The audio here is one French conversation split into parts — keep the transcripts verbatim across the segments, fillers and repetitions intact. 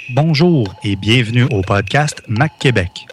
Bonjour et bienvenue au podcast Mac Québec.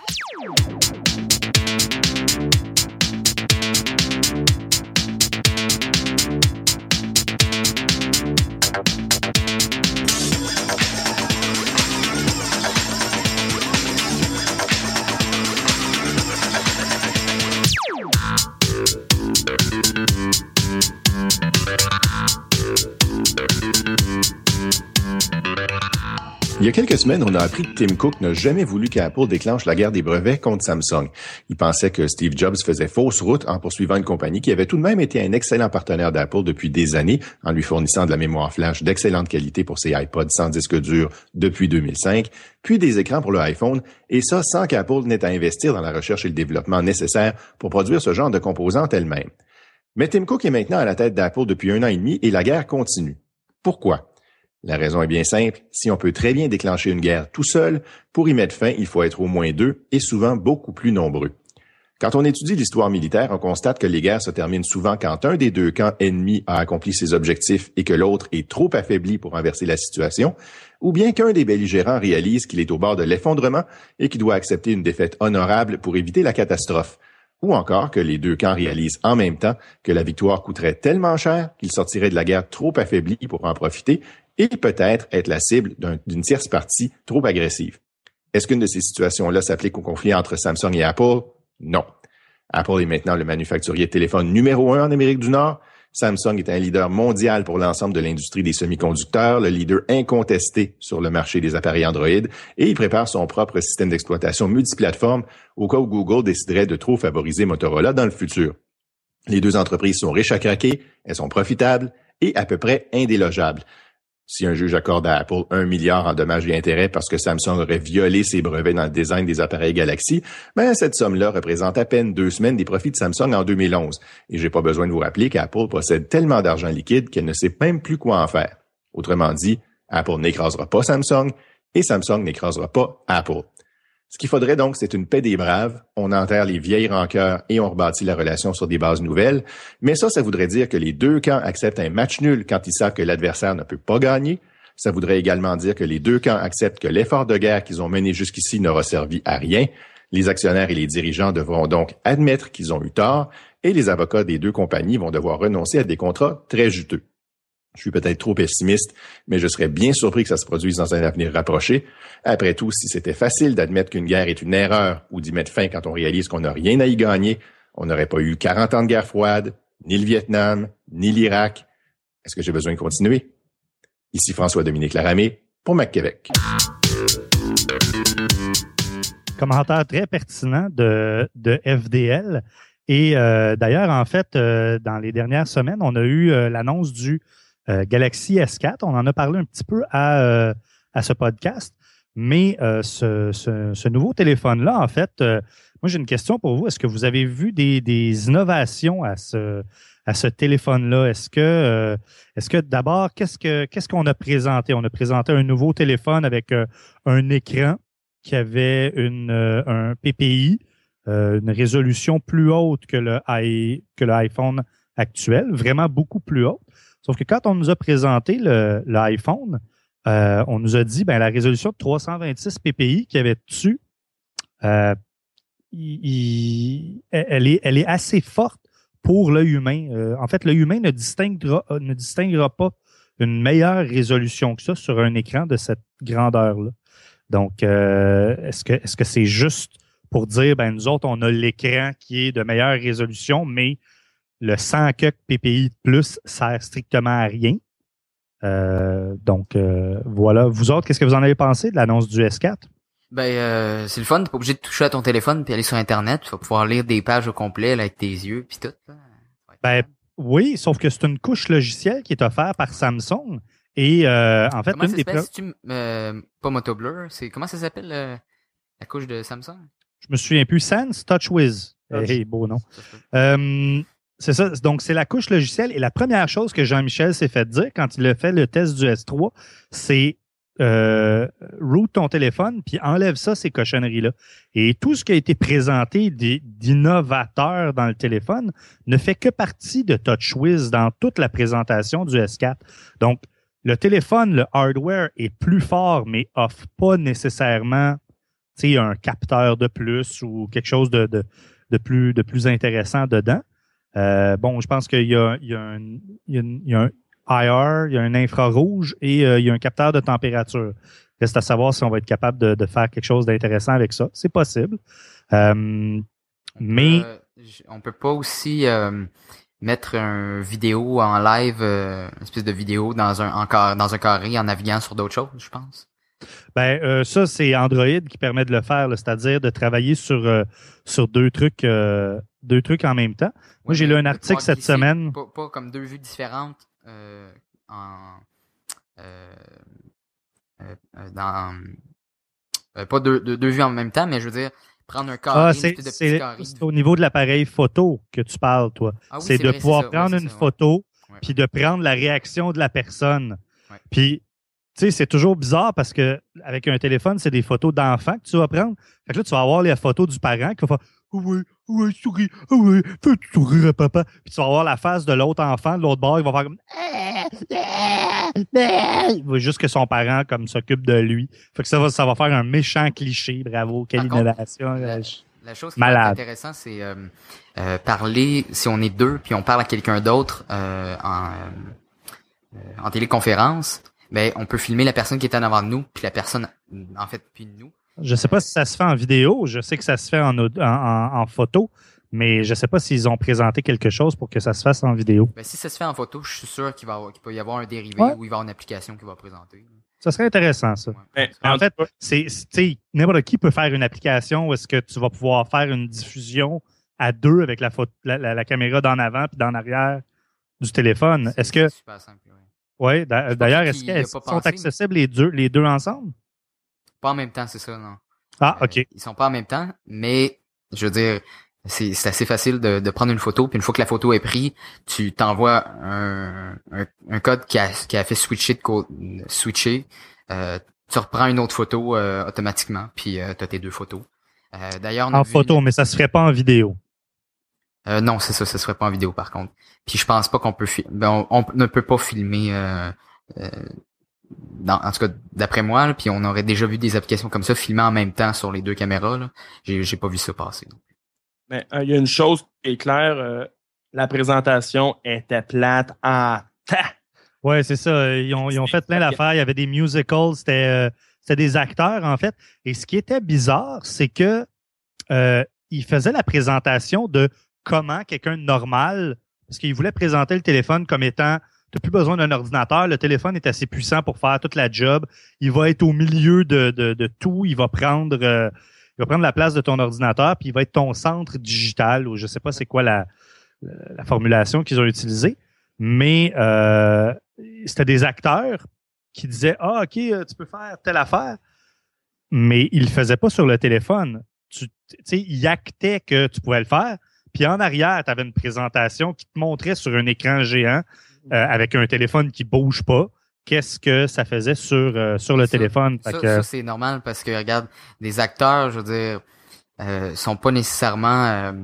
Il y a quelques semaines, on a appris que Tim Cook n'a jamais voulu qu'Apple déclenche la guerre des brevets contre Samsung. Il pensait que Steve Jobs faisait fausse route en poursuivant une compagnie qui avait tout de même été un excellent partenaire d'Apple depuis des années, en lui fournissant de la mémoire flash d'excellente qualité pour ses iPods sans disque dur depuis deux mille cinq, puis des écrans pour le iPhone, et ça sans qu'Apple n'ait à investir dans la recherche et le développement nécessaires pour produire ce genre de composantes elle-même. Mais Tim Cook est maintenant à la tête d'Apple depuis un an et demi et la guerre continue. Pourquoi? La raison est bien simple, si on peut très bien déclencher une guerre tout seul, pour y mettre fin, il faut être au moins deux et souvent beaucoup plus nombreux. Quand on étudie l'histoire militaire, on constate que les guerres se terminent souvent quand un des deux camps ennemis a accompli ses objectifs et que l'autre est trop affaibli pour inverser la situation, ou bien qu'un des belligérants réalise qu'il est au bord de l'effondrement et qu'il doit accepter une défaite honorable pour éviter la catastrophe. Ou encore que les deux camps réalisent en même temps que la victoire coûterait tellement cher qu'ils sortiraient de la guerre trop affaiblis pour en profiter et peut-être être la cible d'un, d'une tierce partie trop agressive. Est-ce qu'une de ces situations-là s'applique au conflit entre Samsung et Apple? Non. Apple est maintenant le manufacturier de téléphone numéro un en Amérique du Nord. Samsung est un leader mondial pour l'ensemble de l'industrie des semi-conducteurs, le leader incontesté sur le marché des appareils Android, et il prépare son propre système d'exploitation multiplateforme au cas où Google déciderait de trop favoriser Motorola dans le futur. Les deux entreprises sont riches à craquer, elles sont profitables et à peu près indélogeables. Si un juge accorde à Apple un milliard en dommages et intérêts parce que Samsung aurait violé ses brevets dans le design des appareils Galaxy, ben cette somme-là représente à peine deux semaines des profits de Samsung en deux mille onze. Et j'ai pas besoin de vous rappeler qu'Apple possède tellement d'argent liquide qu'elle ne sait même plus quoi en faire. Autrement dit, Apple n'écrasera pas Samsung et Samsung n'écrasera pas Apple. Ce qu'il faudrait donc, c'est une paix des braves, on enterre les vieilles rancœurs et on rebâtit la relation sur des bases nouvelles. Mais ça, ça voudrait dire que les deux camps acceptent un match nul quand ils savent que l'adversaire ne peut pas gagner. Ça voudrait également dire que les deux camps acceptent que l'effort de guerre qu'ils ont mené jusqu'ici n'aura servi à rien. Les actionnaires et les dirigeants devront donc admettre qu'ils ont eu tort et les avocats des deux compagnies vont devoir renoncer à des contrats très juteux. Je suis peut-être trop pessimiste, mais je serais bien surpris que ça se produise dans un avenir rapproché. Après tout, si c'était facile d'admettre qu'une guerre est une erreur ou d'y mettre fin quand on réalise qu'on n'a rien à y gagner, on n'aurait pas eu quarante ans de guerre froide, ni le Vietnam, ni l'Irak. Est-ce que j'ai besoin de continuer? Ici François-Dominique Laramé pour Mac Québec. Commentaire très pertinent de, de F D L. Et euh, d'ailleurs, en fait, euh, dans les dernières semaines, on a eu euh, l'annonce du Euh, Galaxy S quatre, on en a parlé un petit peu à, euh, à ce podcast, mais euh, ce, ce, ce nouveau téléphone-là, en fait, euh, moi j'ai une question pour vous. Est-ce que vous avez vu des, des innovations à ce, à ce téléphone-là? Est-ce que, euh, est-ce que d'abord, qu'est-ce que qu'est-ce qu'on a présenté? On a présenté un nouveau téléphone avec euh, un écran qui avait une, euh, un P P I, euh, une résolution plus haute que le, i, que le iPhone actuel, vraiment beaucoup plus haute. Sauf que quand on nous a présenté le, l'iPhone, euh, on nous a dit ben la résolution de trois cent vingt-six P P I qu'il y avait dessus, euh, il, il, elle, est, elle est assez forte pour l'œil humain. Euh, en fait, l'œil humain ne distinguera, ne distinguera pas une meilleure résolution que ça sur un écran de cette grandeur-là. Donc, euh, est-ce que, est-ce que c'est juste pour dire ben nous autres, on a l'écran qui est de meilleure résolution, mais le cent quelques P P I de plus sert strictement à rien. Euh, donc, euh, voilà. Vous autres, qu'est-ce que vous en avez pensé de l'annonce du S quatre? Ben, euh, c'est le fun. T'es pas obligé de toucher à ton téléphone puis aller sur Internet. Tu vas pouvoir lire des pages au complet là, avec tes yeux puis tout. Là. Ben, oui, sauf que c'est une couche logicielle qui est offerte par Samsung. Et euh, en fait, comment une ça des s'appelle? pro- C'est-tu, euh, pas Motoblur? C'est, comment ça s'appelle euh, la couche de Samsung? Je me souviens plus. Sans TouchWiz. Touch. Hey, beau nom. Euh, c'est ça. Donc, c'est la couche logicielle. Et la première chose que Jean-Michel s'est fait dire quand il a fait le test du S trois, c'est euh, route ton téléphone puis enlève ça, ces cochonneries-là. Et tout ce qui a été présenté d'innovateur dans le téléphone ne fait que partie de TouchWiz dans toute la présentation du S quatre. Donc, le téléphone, le hardware est plus fort, mais offre pas nécessairement un capteur de plus ou quelque chose de, de, de, plus, de plus intéressant dedans. Euh, bon, je pense qu'il y a, il y a un, il y a une, il y a un I R, il y a un infrarouge et euh, il y a un capteur de température. Reste à savoir si on va être capable de, de faire quelque chose d'intéressant avec ça. C'est possible. Euh, mais... Euh, on peut pas aussi euh, mettre une vidéo en live, euh, une espèce de vidéo dans un, en, dans un carré en naviguant sur d'autres choses, je pense? Ben euh, ça, c'est Android qui permet de le faire, là, c'est-à-dire de travailler sur, euh, sur deux trucs euh, deux trucs en même temps. Moi, Ouais, j'ai mais lu un article cette glisser, semaine. Pas, pas comme deux vues différentes euh, en euh, euh, dans euh, pas deux, deux, deux vues en même temps, mais je veux dire prendre un carré, Ah, c'est, de c'est, carré c'est au niveau de l'appareil photo que tu parles, toi. ah, oui, c'est, c'est de vrai, pouvoir c'est prendre ouais, une ça, photo ouais. puis de prendre la réaction de la personne. Ouais. Puis tu sais, c'est toujours bizarre parce que avec un téléphone, c'est des photos d'enfants que tu vas prendre. Fait que là, tu vas avoir les photos du parent qui va faire « Oh oui, oh oui, souris, oh oui, fais sourire à papa. » Puis tu vas avoir la face de l'autre enfant, de l'autre bord, il va faire comme « Il va juste que son parent comme s'occupe de lui. » Fait que ça va, ça va faire un méchant cliché. Bravo, quelle Par innovation. Contre, la, la chose qui Malade. va être intéressant, c'est euh, euh, parler, si on est deux, puis on parle à quelqu'un d'autre euh, en, euh, en téléconférence, ben on peut filmer la personne qui est en avant de nous, puis la personne, en fait, puis nous. Je sais pas si ça se fait en vidéo, je sais que ça se fait en, en, en, en photo, mais je sais pas s'ils ont présenté quelque chose pour que ça se fasse en vidéo. Ben, si ça se fait en photo, je suis sûr qu'il va avoir, qu'il peut y avoir un dérivé ouais. ou il va y avoir une application qui va présenter. Ça serait intéressant, ça. Ouais. En fait, c'est, c'est n'importe qui peut faire une application où est-ce que tu vas pouvoir faire une diffusion à deux avec la, photo, la, la, la caméra d'en avant puis d'en arrière du téléphone. C'est, est-ce que... c'est super simple, ouais. Oui, d'ailleurs, est-ce qu'ils sont pensé, accessibles mais... les, deux, les deux ensemble? Pas en même temps, c'est ça, non. Ah, OK. Euh, ils sont pas en même temps, mais je veux dire, c'est, c'est assez facile de, de prendre une photo, puis une fois que la photo est prise, tu t'envoies un, un, un code qui a, qui a fait switcher, de co- switcher euh, tu reprends une autre photo euh, automatiquement, puis euh, tu as tes deux photos. Euh, d'ailleurs, on a en vu photo, une... mais ça se ferait pas en vidéo. Euh, non, c'est ça, ça se ferait pas en vidéo par contre. Puis je pense pas qu'on peut filmer. Ben, on, on ne peut pas filmer euh, euh, dans, en tout cas d'après moi, là, puis on aurait déjà vu des applications comme ça filmer en même temps sur les deux caméras. Là. J'ai, j'ai pas vu ça passer. Mais il euh, y a une chose qui est claire, euh, la présentation était plate en tas. Ouais, c'est ça. Ils ont, ils ont fait plein d'affaires. Il y avait des musicals, c'était, euh, c'était des acteurs, en fait. Et ce qui était bizarre, c'est que euh, ils faisaient la présentation de comment quelqu'un de normal, parce qu'ils voulaient présenter le téléphone comme étant, tu n'as plus besoin d'un ordinateur, le téléphone est assez puissant pour faire toute la job, il va être au milieu de, de, de tout, il va prendre euh, il va prendre la place de ton ordinateur, puis il va être ton centre digital, ou je sais pas c'est quoi la, la formulation qu'ils ont utilisée, mais euh, c'était des acteurs qui disaient « Ah, OK, tu peux faire telle affaire », mais ils le faisaient pas sur le téléphone. Tu sais, ils actaient que tu pouvais le faire, puis en arrière, tu avais une présentation qui te montrait sur un écran géant euh, avec un téléphone qui bouge pas. Qu'est-ce que ça faisait sur, euh, sur le ça, téléphone? Ça, que... ça, c'est normal parce que, regarde, les acteurs, je veux dire, euh, sont pas nécessairement euh,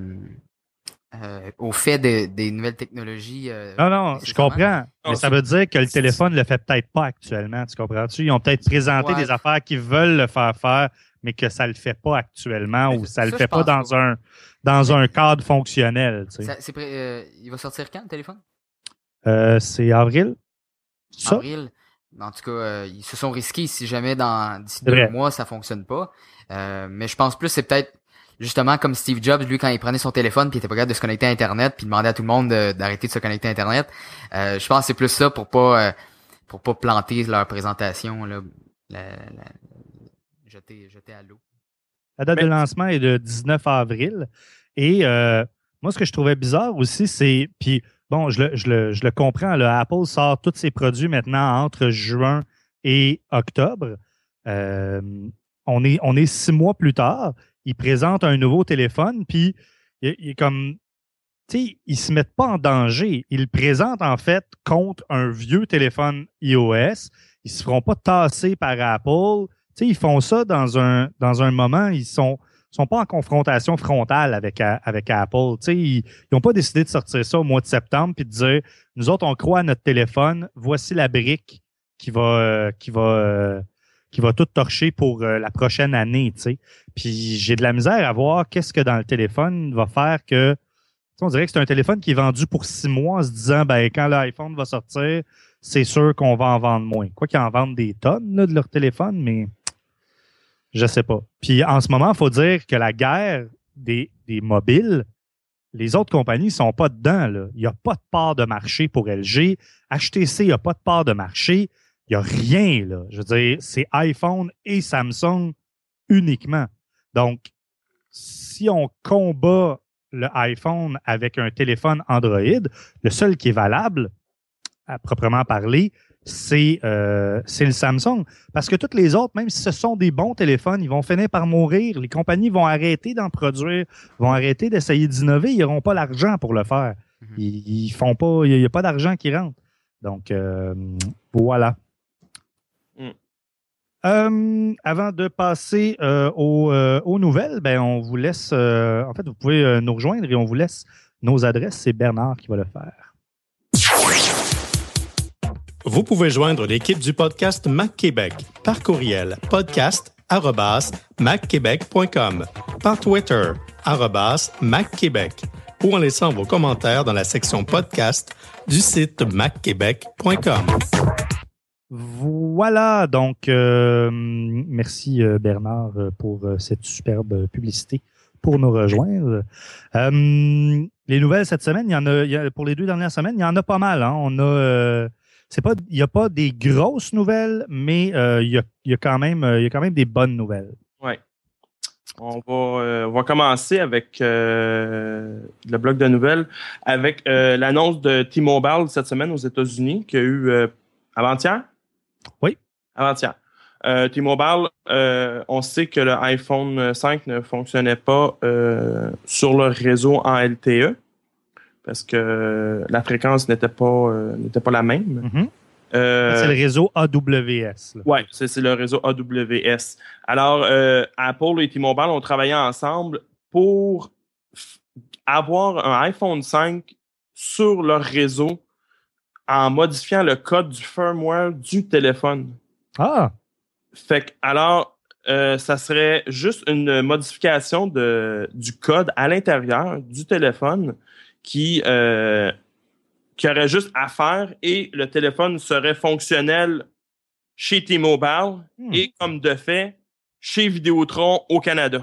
euh, au fait de, des nouvelles technologies. Euh, non, non, je comprends. Mais non, ça veut dire que le téléphone le fait peut-être pas actuellement, tu comprends-tu? Ils ont peut-être présenté ouais. des affaires qu'ils veulent le faire faire, mais que ça le fait pas actuellement, mais ou ça, ça le fait pas dans pas. un dans mais, un cadre fonctionnel. Tu sais. ça, c'est pré- euh, il va sortir quand, le téléphone? Euh, c'est avril. Ça? Avril. En tout cas, euh, ils se sont risqués si jamais dans d'ici deux vrai. mois ça fonctionne pas. Euh, mais je pense plus c'est peut-être justement comme Steve Jobs, lui quand il prenait son téléphone puis il était pas capable de se connecter à Internet puis il demandait à tout le monde de, d'arrêter de se connecter à Internet. Euh, je pense que c'est plus ça pour pas euh, pour pas planter leur présentation là, la, la, jeter jeter à l'eau. La date mais... de lancement est le dix-neuf avril et euh, moi ce que je trouvais bizarre aussi c'est puis bon, je le, je le, je le comprends. Là, Apple sort tous ses produits maintenant entre juin et octobre. Euh, on, est, on est six mois plus tard. Ils présentent un nouveau téléphone, puis il, il est comme, tu sais, ils ne se mettent pas en danger. Ils le présentent en fait contre un vieux téléphone iOS. Ils ne se feront pas tasser par Apple. Tu sais, ils font ça dans un, dans un moment, ils sont. sont pas en confrontation frontale avec, avec Apple. Tu sais, ils n'ont pas décidé de sortir ça au mois de septembre puis de dire, nous autres, on croit à notre téléphone, voici la brique qui va euh, qui va euh, qui va tout torcher pour euh, la prochaine année, tu sais. Puis j'ai de la misère à voir qu'est-ce que dans le téléphone va faire que on dirait que c'est un téléphone qui est vendu pour six mois en se disant ben quand l'iPhone va sortir, c'est sûr qu'on va en vendre moins. Quoi qu'ils en vendent des tonnes là, de leur téléphone, mais je sais pas. Puis en ce moment, il faut dire que la guerre des, des mobiles, les autres compagnies sont pas dedans. Là. Il n'y a pas de part de marché pour L G. H T C, il n'y a pas de part de marché. Il n'y a rien. Là. Je veux dire, c'est iPhone et Samsung uniquement. Donc, si on combat le iPhone avec un téléphone Android, le seul qui est valable, à proprement parler, c'est euh, c'est le Samsung. Parce que toutes les autres, même si ce sont des bons téléphones, ils vont finir par mourir. Les compagnies vont arrêter d'en produire, vont arrêter d'essayer d'innover. Ils n'auront pas l'argent pour le faire. Ils, ils font pas, il n'y a pas d'argent qui rentre. Donc, euh, voilà. Mm. Euh, avant de passer euh, aux, euh, aux nouvelles, ben, on vous laisse, euh, en fait, vous pouvez euh, nous rejoindre et on vous laisse nos adresses. C'est Bernard qui va le faire. Vous pouvez joindre l'équipe du podcast Mac Québec par courriel podcast arobase mac québec point com, par Twitter arobase mac québec ou en laissant vos commentaires dans la section podcast du site mac québec point com. Voilà, donc euh, merci euh, Bernard pour euh, cette superbe publicité pour nous rejoindre. Euh, les nouvelles cette semaine, il y en a, il y a pour les deux dernières semaines, il y en a pas mal. Hein. On a euh, C'est pas, il n'y a pas des grosses nouvelles, mais euh, il, y a, il, y a quand même, il y a quand même des bonnes nouvelles. Oui. On va, euh, on va commencer avec euh, le bloc de nouvelles, avec euh, l'annonce de T-Mobile cette semaine aux États-Unis, qu'il y a eu euh, avant-hier. Oui. Avant-hier. Euh, T-Mobile, euh, on sait que le iPhone cinq ne fonctionnait pas euh, sur le réseau en L T E. Parce que la fréquence n'était pas, euh, n'était pas la même. Mm-hmm. Euh, c'est le réseau A W S. Oui, c'est, c'est le réseau A W S. Alors, euh, Apple et T-Mobile ont travaillé ensemble pour f- avoir un iPhone cinq sur leur réseau en modifiant le code du firmware du téléphone. Ah! Fait que, alors, euh, ça serait juste une modification de, du code à l'intérieur du téléphone qui, euh, qui aurait juste à faire et le téléphone serait fonctionnel chez T-Mobile hmm. et comme de fait chez Vidéotron au Canada.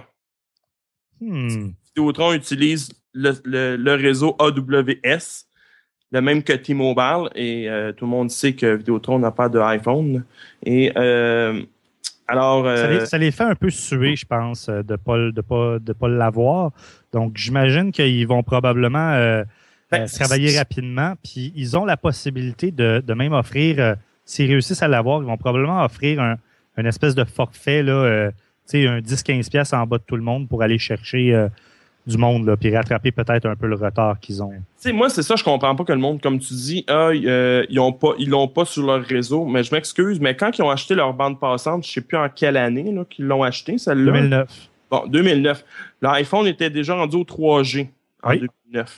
Hmm. Vidéotron utilise le, le, le réseau A W S, le même que T-Mobile, et euh, tout le monde sait que Vidéotron n'a pas de iPhone. Et euh, alors, euh, ça, les, ça les fait un peu suer, je pense, de ne pas, de pas, de pas l'avoir. Donc, j'imagine qu'ils vont probablement euh, ben, euh, travailler c'est... rapidement. Puis, ils ont la possibilité de, de même offrir, euh, s'ils réussissent à l'avoir, ils vont probablement offrir un, une espèce de forfait, là, euh, tu sais, un dix à quinze piastres en bas de tout le monde pour aller chercher euh, du monde, là, puis rattraper peut-être un peu le retard qu'ils ont. Tu sais, moi, c'est ça, je comprends pas que le monde, comme tu dis, ah, euh, ils ont pas, ils l'ont pas sur leur réseau, mais je m'excuse, mais quand ils ont acheté leur bande passante, je sais plus en quelle année, là, qu'ils l'ont acheté, celle-là. deux mille neuf. Bon, deux mille neuf. L'iPhone était déjà rendu au trois G en oui. deux mille neuf.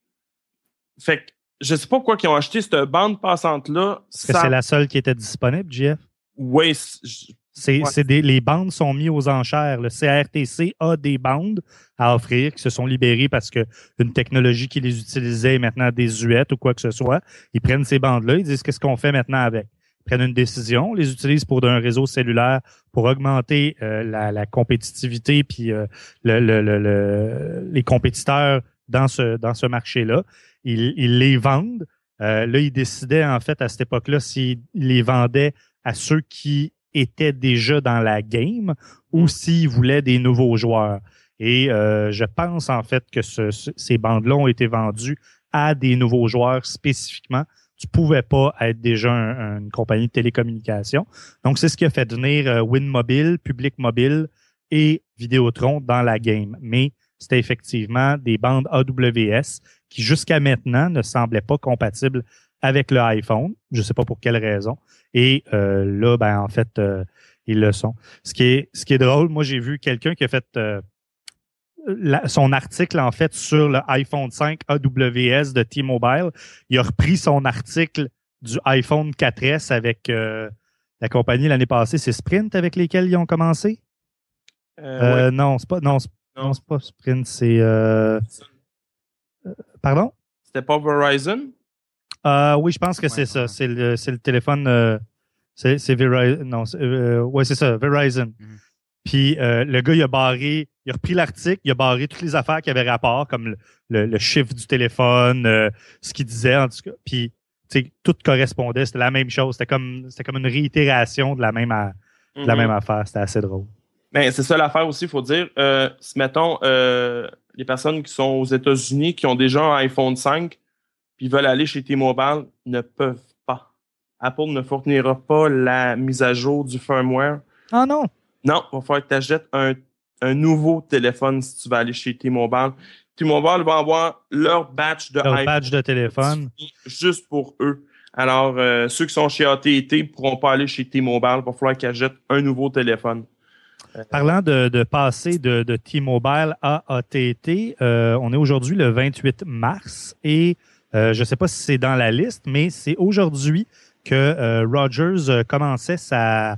Fait que, je sais pas pourquoi ils ont acheté cette bande passante-là. Est-ce ça... que c'est la seule qui était disponible, J F? Oui, C'est, ouais. c'est des, les bandes sont mises aux enchères. Le C R T C a des bandes à offrir qui se sont libérées parce que une technologie qui les utilisait est maintenant désuète ou quoi que ce soit. Ils prennent ces bandes-là, ils disent qu'est-ce qu'on fait maintenant avec. Ils prennent une décision, les utilisent pour un réseau cellulaire pour augmenter euh, la, la compétitivité puis euh, le, le, le, le, les compétiteurs dans ce, dans ce marché-là. Ils, ils les vendent. Euh, là, ils décidaient en fait à cette époque-là s'ils les vendaient à ceux qui étaient déjà dans la game ou s'ils voulaient des nouveaux joueurs. Et euh, je pense en fait que ce, ce, ces bandes-là ont été vendues à des nouveaux joueurs spécifiquement. Tu pouvais pas être déjà un, une compagnie de télécommunications. Donc, c'est ce qui a fait venir euh, WinMobile, Public Mobile et Vidéotron dans la game. Mais c'était effectivement des bandes A W S qui, jusqu'à maintenant, ne semblaient pas compatibles avec le iPhone. Je ne sais pas pour quelle raison. Et euh, là, ben en fait, euh, ils le sont. Ce qui est, ce qui est drôle, moi, j'ai vu quelqu'un qui a fait euh, la, son article, en fait, sur le iPhone cinq A W S de T-Mobile. Il a repris son article du iPhone quatre S avec euh, la compagnie l'année passée. C'est Sprint avec lesquels ils ont commencé? Euh, Euh, ouais. Non, c'est pas, non, c'est, Non. non, c'est pas Sprint, c'est... euh, Pardon? C'était pas Verizon? Euh, oui, je pense que Ouais, c'est ça. ouais. C'est le, c'est le téléphone... euh, c'est, c'est Verizon. Non, c'est, euh, ouais, c'est ça, Verizon. Mhm. Puis euh, le gars, il a barré, il a repris l'article, il a barré toutes les affaires qui avaient rapport, comme le, le, le chiffre du téléphone, euh, ce qu'il disait, en tout cas. Puis, tu sais, tout correspondait, c'était la même chose. C'était comme, c'était comme une réitération de la même, a- de la Mhm. même affaire. C'était assez drôle. Ben, c'est ça l'affaire aussi, il faut dire. Euh, si, mettons, euh, les personnes qui sont aux États-Unis, qui ont déjà un iPhone cinq, puis veulent aller chez T-Mobile, ne peuvent pas. Apple ne fournira pas la mise à jour du firmware. Ah non! Non, il va falloir que tu achètes un, un nouveau téléphone si tu vas aller chez T-Mobile. T-Mobile va avoir leur batch de Leur iPhone badge de téléphone. juste pour eux. Alors, euh, ceux qui sont chez A T et T ne pourront pas aller chez T-Mobile. Il va falloir qu'ils achètent un nouveau téléphone. Parlant de, de passer de, de T-Mobile à A T et T, euh, on est aujourd'hui le vingt-huit mars et euh, je ne sais pas si c'est dans la liste, mais c'est aujourd'hui que euh, Rogers euh, commençait sa,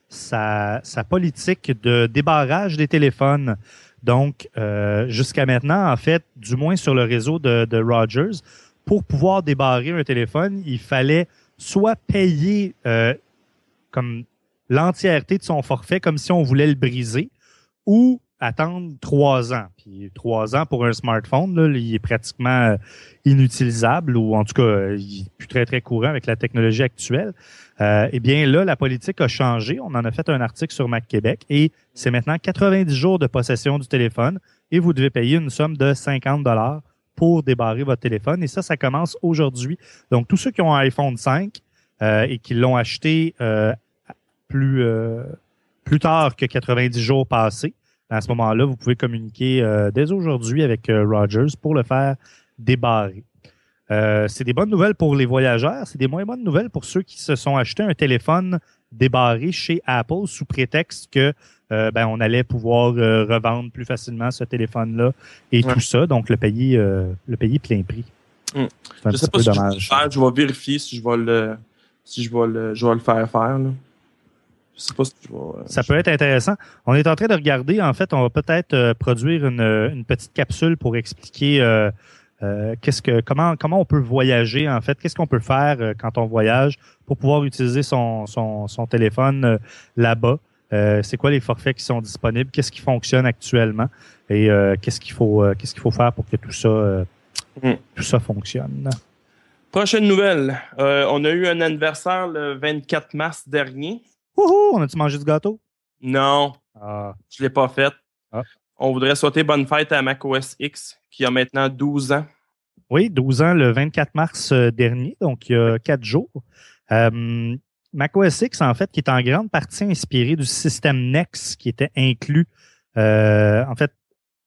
sa, sa politique de débarrage des téléphones. Donc, euh, jusqu'à maintenant, en fait, du moins sur le réseau de, de Rogers, pour pouvoir débarrer un téléphone, il fallait soit payer euh, comme l'entièreté de son forfait comme si on voulait le briser ou attendre trois ans. Puis trois ans pour un smartphone, là, il est pratiquement euh, inutilisable ou en tout cas, euh, il est plus très, très courant avec la technologie actuelle. Euh, eh bien là, la politique a changé. On en a fait un article sur Mac Québec et c'est maintenant quatre-vingt-dix jours de possession du téléphone et vous devez payer une somme de cinquante dollars pour débarrer votre téléphone. Et ça, ça commence aujourd'hui. Donc, tous ceux qui ont un iPhone cinq euh, et qui l'ont acheté euh, plus, euh, plus tard que quatre-vingt-dix jours passés, à ce moment-là, vous pouvez communiquer euh, dès aujourd'hui avec euh, Rogers pour le faire débarrer. Euh, c'est des bonnes nouvelles pour les voyageurs, c'est des moins bonnes nouvelles pour ceux qui se sont achetés un téléphone débarré chez Apple sous prétexte que euh, ben, on allait pouvoir euh, revendre plus facilement ce téléphone-là et Ouais. tout ça, donc le payer, euh, le payer plein prix. Mm. C'est un Je sais petit pas peu si je vais le dommage. faire. Je vais vérifier si je vais le, si je vais le, je vais le faire faire. Là. Je sais pas si je vais. euh, Ça je- peut être intéressant. On est en train de regarder, en fait, on va peut-être euh, produire une, une petite capsule pour expliquer euh, euh, qu'est-ce que, comment, comment on peut voyager, en fait, qu'est-ce qu'on peut faire euh, quand on voyage pour pouvoir utiliser son, son, son téléphone euh, là-bas. Euh, c'est quoi les forfaits qui sont disponibles, qu'est-ce qui fonctionne actuellement et euh, qu'est-ce qu'il faut, euh, qu'est-ce qu'il faut faire pour que tout ça, euh, Mm. tout ça fonctionne. Prochaine nouvelle. Euh, on a eu un anniversaire le vingt-quatre mars dernier. Wouhou! On a-tu mangé du gâteau? Non, Ah, je l'ai pas fait. Ah. On voudrait souhaiter bonne fête à macOS X, qui a maintenant douze ans. oui, douze ans le vingt-quatre mars euh, dernier, donc il y a quatre jours. Euh, macOS X, en fait, qui est en grande partie inspiré du système Nex qui était inclus. Euh, en fait,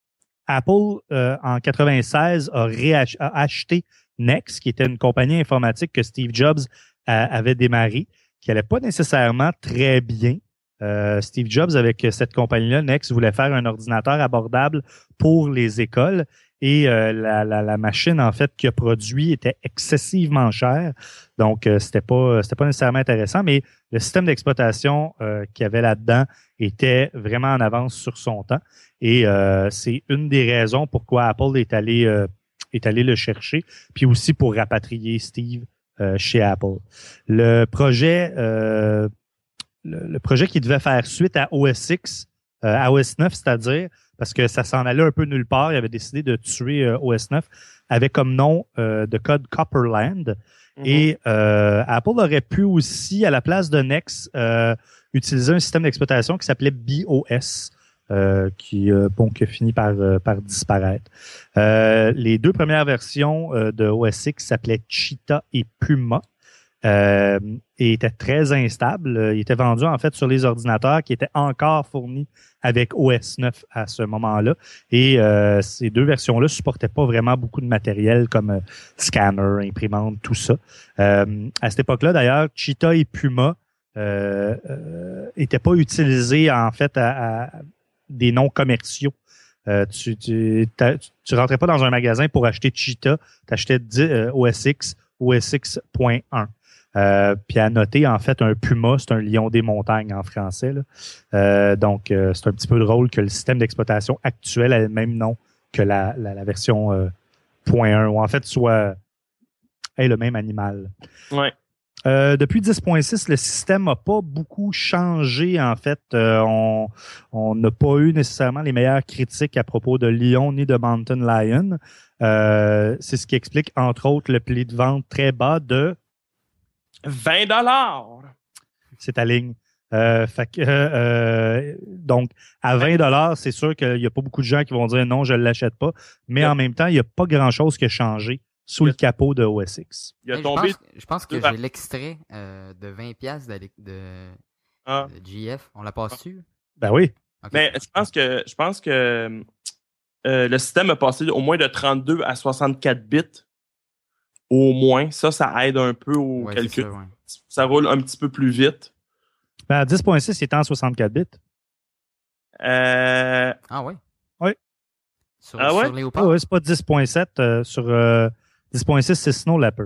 Apple, euh, en quatre-vingt-seize, a, réach- a acheté Nex, qui était une compagnie informatique que Steve Jobs a- avait démarré, qui n'allait pas nécessairement très bien. Euh, Steve Jobs, avec cette compagnie-là, Nex, voulait faire un ordinateur abordable pour les écoles et euh, la, la, la machine, en fait, qu'il a produit était excessivement chère. Donc, euh, c'était pas, c'était pas nécessairement intéressant, mais le système d'exploitation euh, qu'il y avait là-dedans était vraiment en avance sur son temps. Et euh, c'est une des raisons pourquoi Apple est allé, euh, est allé le chercher, puis aussi pour rapatrier Steve euh, chez Apple. Le projet, euh, le, le projet qui devait faire suite à O S X, euh, à O S neuf, c'est-à-dire, parce que ça s'en allait un peu nulle part, il avait décidé de tuer euh, O S neuf, avait comme nom euh, de code Copperland. Mhm. Et euh, Apple aurait pu aussi, à la place de Nex, euh, utiliser un système d'exploitation qui s'appelait B O S. Euh, qui, euh, bon, qui a fini par, euh, par disparaître. Euh, les deux premières versions euh, de O S X s'appelaient Cheetah et Puma euh, et étaient très instables. Ils étaient vendus en fait sur les ordinateurs qui étaient encore fournis avec O S neuf à ce moment-là. Et euh, ces deux versions-là supportaient pas vraiment beaucoup de matériel comme euh, scanner, imprimante, tout ça. Euh, à cette époque-là, d'ailleurs, Cheetah et Puma euh, euh, étaient pas utilisés en fait à, à des noms commerciaux. Euh, tu, tu, tu rentrais pas dans un magasin pour acheter Cheetah, tu achetais euh, O S X, O S X point un. Euh, puis à noter, en fait, un puma, c'est un lion des montagnes en français. Là. Euh, donc, euh, c'est un petit peu drôle que le système d'exploitation actuel ait le même nom que la, la, la version euh, point un, ou en fait, soit ait le même animal. Ouais. Euh, depuis dix point six, le système n'a pas beaucoup changé, en fait. Euh, on on n'a pas eu nécessairement les meilleures critiques à propos de Lion ni de Mountain Lion. Euh, c'est ce qui explique, entre autres, le prix de vente très bas de vingt dollars. C'est ta ligne. Euh, fait que, euh, donc, à vingt dollars, c'est sûr qu'il n'y a pas beaucoup de gens qui vont dire non, je ne l'achète pas. Mais en même temps, il n'y a pas grand-chose qui a changé sous le capot de O S X. Il a hey, tombé. Je pense, je pense que j'ai l'extrait euh, de vingt dollars de, de, ah. de G F. On la passe dessus? Ben oui. Okay. Mais je pense que je pense que euh, le système a passé au moins de trente-deux à soixante-quatre bits. Au moins. Ça, ça aide un peu au ouais, calcul. Ça, ouais. ça roule un petit peu plus vite. Ben, à dix point six, il est en soixante-quatre bits. Euh... Ah oui? Oui. Sur, ah ouais? sur Léopard? Ah ouais, c'est pas dix point sept. Euh, sur euh, dix point six, c'est Snow Leopard.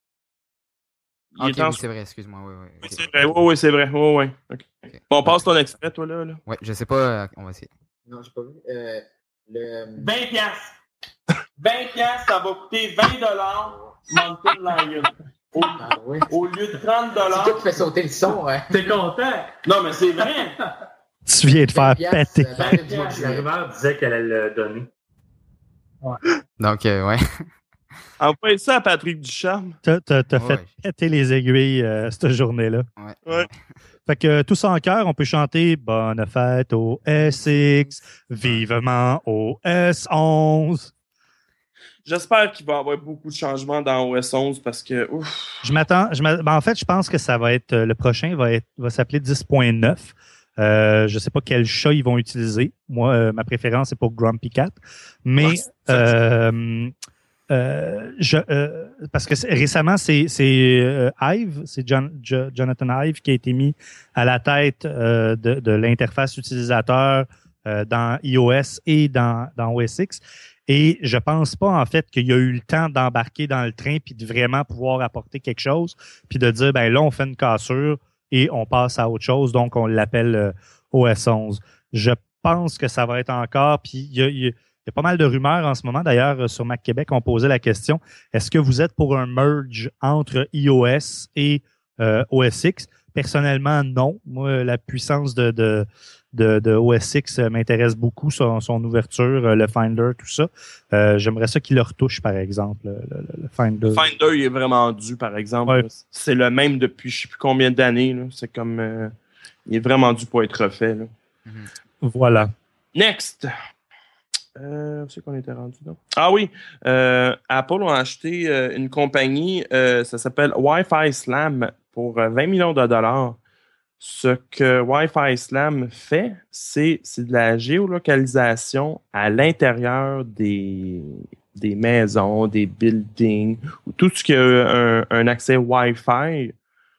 Ok, en... oui, c'est vrai, excuse-moi. Oui, oui, oui, okay. c'est vrai, oui, oui, c'est vrai. Oui, oui. Okay. Okay. Bon, on passe ton extrait, toi, là. là. Oui, je sais pas. On va essayer. Non, j'ai pas vu. Euh, le... vingt piastres. vingt piastres, ça va coûter vingt dollars Mountain Lion. Au, ah, oui. au lieu de trente dollars. C'est toi qui fais sauter le son, hein. T'es content? Non, mais c'est vrai. Tu viens de faire péter. La rumeur disait qu'elle allait le donner. Ouais. Donc, euh, ouais. Envoie ça à Patrick Ducharme. T'as, t'as, t'as ouais, fait ouais. péter les aiguilles euh, cette journée-là. Ouais. ouais. Fait que tous en chœur, on peut chanter « Bonne fête au S X, vivement au S onze ». J'espère qu'il va y avoir beaucoup de changements dans O S onze parce que... Ouf. Je m'attends... Je m'attends ben en fait, je pense que ça va être... Le prochain va, être, va s'appeler dix point neuf. Euh, je ne sais pas quel chat ils vont utiliser. Moi, euh, ma préférence, c'est pour Grumpy Cat. Mais... Ouais, euh, Euh, je, euh, parce que récemment, c'est, c'est euh, Ive, c'est John, jo, Jonathan Ive qui a été mis à la tête euh, de, de l'interface utilisateur euh, dans iOS et dans, dans O S X. Et je pense pas, en fait, qu'il y a eu le temps d'embarquer dans le train puis de vraiment pouvoir apporter quelque chose puis de dire, ben là, on fait une cassure et on passe à autre chose. Donc, on l'appelle euh, O S onze. Je pense que ça va être encore, puis il y a... Y a Il y a pas mal de rumeurs en ce moment. D'ailleurs, sur Mac Québec, on posait la question, est-ce que vous êtes pour un merge entre iOS et euh, O S X? Personnellement, non. Moi, la puissance de, de, de, de O S X m'intéresse beaucoup, son, son ouverture, le Finder, tout ça. Euh, j'aimerais ça qu'il le retouche, par exemple, le, le, le Finder. Le Finder, il est vraiment dû, par exemple. Ouais. C'est le même depuis je ne sais plus combien d'années. Là. C'est comme... Euh, il est vraiment dû pour être refait. Là. Mm-hmm. Voilà. Next! Euh, où c'est qu'on était rendu là? Ah oui, euh, Apple a acheté euh, une compagnie, euh, ça s'appelle Wi-Fi Slam pour euh, vingt millions de dollars. Ce que Wi-Fi Slam fait, c'est, c'est de la géolocalisation à l'intérieur des, des maisons, des buildings, ou tout ce qui a un, un accès Wi-Fi.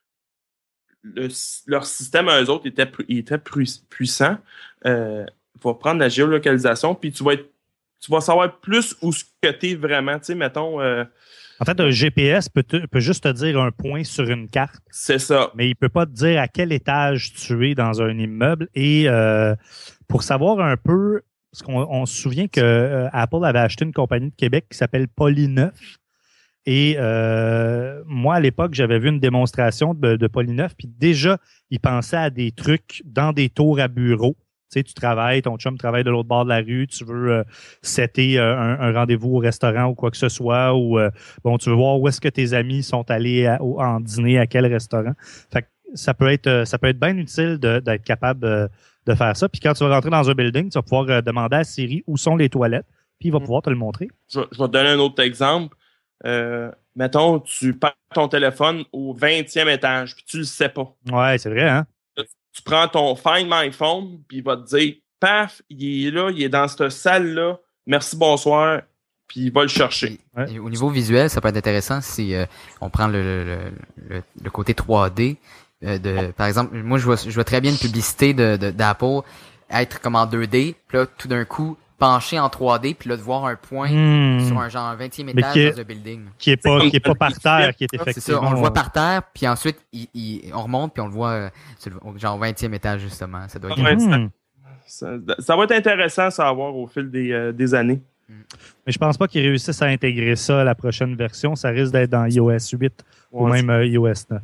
Le, leur système à eux autres était, était puissant. Euh, va prendre la géolocalisation, puis tu vas être, tu vas savoir plus où ce que tu es vraiment. Tu sais, mettons. Euh, en fait, un G P S peut, te, peut juste te dire un point sur une carte. C'est ça. Mais il ne peut pas te dire à quel étage tu es dans un immeuble. Et euh, pour savoir un peu, parce qu'on on se souvient que euh, Apple avait acheté une compagnie de Québec qui s'appelle Polyneuf. Et euh, moi, à l'époque, j'avais vu une démonstration de, de Polyneuf, puis déjà, ils pensaient à des trucs dans des tours à bureaux. Tu sais, tu travailles, ton chum travaille de l'autre bord de la rue, tu veux euh, setter euh, un, un rendez-vous au restaurant ou quoi que ce soit, ou euh, bon, tu veux voir où est-ce que tes amis sont allés à, au, en dîner, à quel restaurant. Fait que ça peut être ça peut être bien utile de, d'être capable euh, de faire ça. Puis quand tu vas rentrer dans un building, tu vas pouvoir euh, demander à Siri où sont les toilettes, puis il va pouvoir te le montrer. Je, je vais te donner un autre exemple. Euh, mettons, tu perds ton téléphone au vingtième étage, puis tu le sais pas. Ouais, c'est vrai, hein? Tu prends ton Find My Phone, puis il va te dire, paf, il est là, il est dans cette salle-là, merci, bonsoir, puis il va le chercher. Et, ouais. Et au niveau visuel, ça peut être intéressant si euh, on prend le, le, le, le côté trois D. Euh, de, par exemple, moi, je vois, je vois très bien une publicité de, de, d'Apple être comme en deux D, puis là, tout d'un coup, penché en trois D, puis là, de voir un point Hmm. sur un genre vingtième Mais étage qui est- dans un building. Qui est pas, qui est pas par terre, qui est C'est effectivement. ça, on le voit par terre, puis ensuite, il, il- on remonte, puis on le voit euh, sur le, au genre vingtième étage, justement. Ça doit être... Ouais, Hmm. Ça, ça va être intéressant à savoir au fil des, euh, des années. Mais je pense pas qu'ils réussissent à intégrer ça à la prochaine version. Ça risque d'être dans i O S huit ou Ouais, même euh, i O S neuf.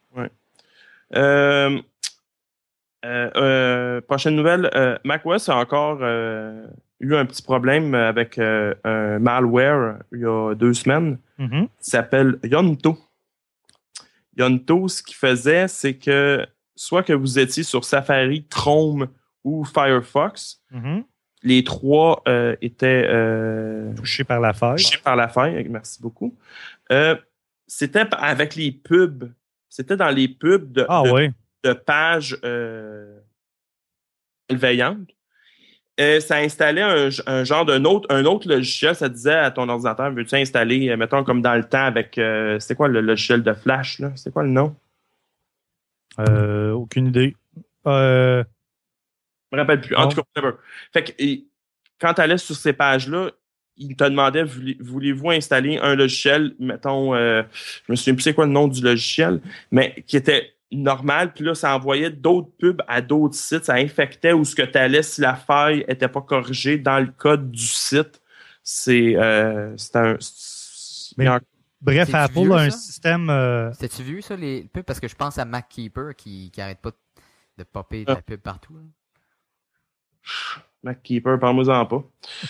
Euh, euh, euh, prochaine nouvelle, euh, macOS a encore euh, eu un petit problème avec euh, un malware il y a deux semaines Mhm. qui s'appelle Yonto. Yonto, ce qu'il faisait, c'est que soit que vous étiez sur Safari, Chrome ou Firefox, Mhm. les trois euh, étaient euh, Touché par la faille. touchés par la faille. Merci beaucoup. Euh, c'était avec les pubs. C'était dans les pubs de, Ah de oui. de pages euh, malveillantes. Euh, ça installait un, un genre d'un autre, un autre logiciel. Ça disait à ton ordinateur, veux-tu installer, euh, mettons comme dans le temps avec, euh, c'était quoi le logiciel de Flash, là? C'est quoi le nom? Euh, aucune idée. Euh, Je me rappelle plus. En Non. tout cas, whatever. Fait que, et, quand tu allais sur ces pages-là, il te demandait, voulez- voulez-vous installer un logiciel, mettons, euh, je me souviens plus c'est quoi le nom du logiciel, mais qui était normal, puis là, ça envoyait d'autres pubs à d'autres sites, ça infectait où ce que tu allais si la faille était pas corrigée dans le code du site. C'est euh, c'est un... c'est- Mais- Bref, C'est-tu Apple vieux, a un ça? système. euh, T'as-tu vu ça, les pubs? Parce que je pense à MacKeeper qui, qui arrête pas de popper de Ah. la pub partout. là. MacKeeper, parle-moi-en pas.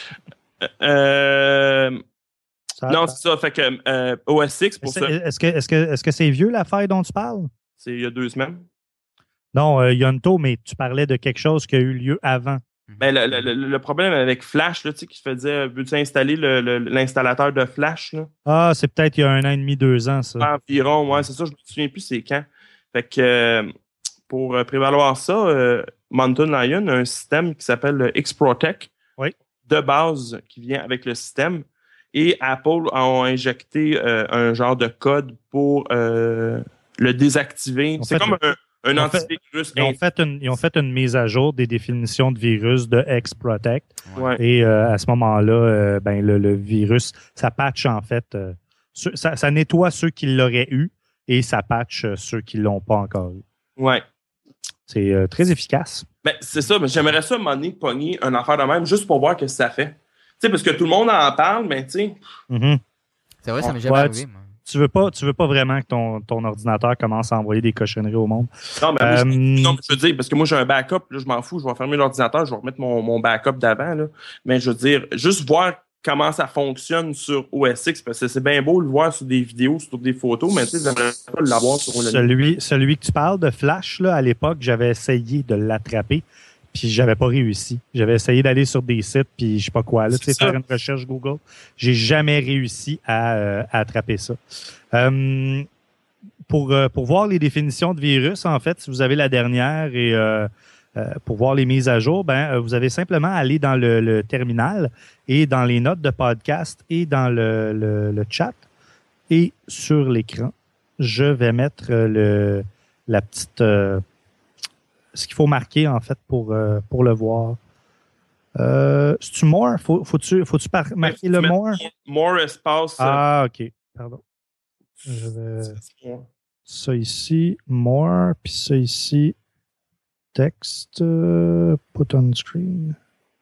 Euh, ça- non, c'est ça. Fait que euh, O S X, pour Est-ce ça, est-ce que est-ce que est-ce que c'est vieux la faille dont tu parles? c'est il y a deux semaines. Non, euh, Yonto, mais tu parlais de quelque chose qui a eu lieu avant. Ben, le, le- le- le problème avec Flash, là, tu sais, qui se faisait, veux-tu installer le- le- l'installateur de Flash, là? Ah, c'est peut-être il y a un an et demi, deux ans, ça. Environ, ouais, c'est ça, je me souviens plus c'est quand. Fait que, euh, pour euh, prévaloir ça, euh, Mountain Lion a un système qui s'appelle le X-Protect. Oui. De base, qui vient avec le système. Et Apple a injecté euh, un genre de code pour euh, le désactiver. En C'est fait, comme un, un ils ont fait- antivirus. Ils ont, fait une, ils ont fait une mise à jour des définitions de virus de X-Protect. Ouais. Et euh, à ce moment-là, euh, ben, le, le virus, ça patch en fait, euh, ceux- ça, ça nettoie ceux qui l'auraient eu et ça patch euh, ceux qui ne l'ont pas encore eu. Ouais. C'est euh, très efficace. Ben, c'est ça, mais j'aimerais ça, à un moment donné, pogner un affaire de même, juste pour voir ce que ça fait. Tu sais, parce que tout le monde en parle, mais tu sais, Mhm. C'est vrai, ça m'est Ouais, jamais arrivé. tu- moi. Tu veux pas, tu veux pas vraiment que ton, ton ordinateur commence à envoyer des cochonneries au monde. non, mais moi, je- Euh, non, mais je veux dire, parce que moi, j'ai un backup, là, je m'en fous, je vais fermer l'ordinateur, je vais remettre mon, mon backup d'avant, là. Mais je veux dire, juste voir comment ça fonctionne sur O S X, parce que c'est bien beau le voir sur des vidéos, sur des photos, mais tu sais, j'aimerais pas l'avoir sur le Celui, celui que tu parles de Flash, là, à l'époque, j'avais essayé de l'attraper, puis j'avais pas réussi. J'avais essayé d'aller sur des sites, puis je sais pas quoi, là, tu sais, C'est ça. faire une recherche Google. J'ai jamais réussi à, euh, à attraper ça. Euh, pour, euh, pour voir les définitions de virus, en fait, si vous avez la dernière et euh, euh, pour voir les mises à jour, ben, euh, vous avez simplement à aller dans le, le terminal et dans les notes de podcast et dans le, le, le chat et sur l'écran. Je vais mettre euh, le, la petite, euh, ce qu'il faut marquer en fait pour, euh, pour le voir. Euh, C'est-tu more? Faut, faut-tu, faut-tu par- marquer le more? More espace. Ah, OK. Pardon. Je vais ça ici, more, puis ça ici, texte, euh, put on screen.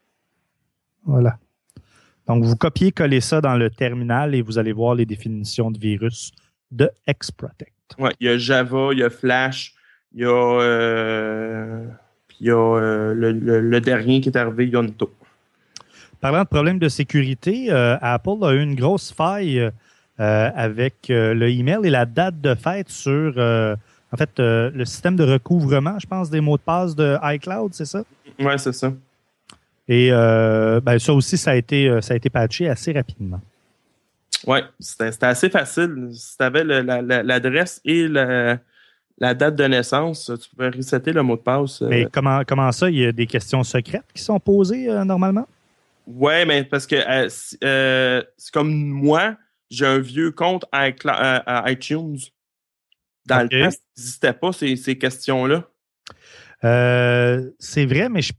Voilà. Donc, vous copiez-collez ça dans le terminal et vous allez voir les définitions de virus de X-Protect. Ouais, il y a Java, il y a Flash, il y a, euh, puis il y a euh, le, le, le dernier qui est arrivé, Yonto. Parlant de problèmes de sécurité, euh, Apple a eu une grosse faille euh, avec euh, le email et la date de fête sur, euh, en fait, euh, le système de recouvrement, je pense, des mots de passe de iCloud, c'est ça? Ouais, c'est ça. Et euh, ben, ça aussi, ça a été, ça a été patché assez rapidement. Ouais, c'était, c'était assez facile. Si tu avais le, la, la, l'adresse et la, la date de naissance, tu pouvais resetter le mot de passe. euh. Mais comment, comment ça, il y a des questions secrètes qui sont posées euh, normalement? Ouais, mais parce que euh, c'est, euh, c'est comme moi, j'ai un vieux compte iCla- à, à iTunes. Dans Ok. le temps, ça n'existait pas, ces, ces questions-là. Euh, c'est vrai, mais je,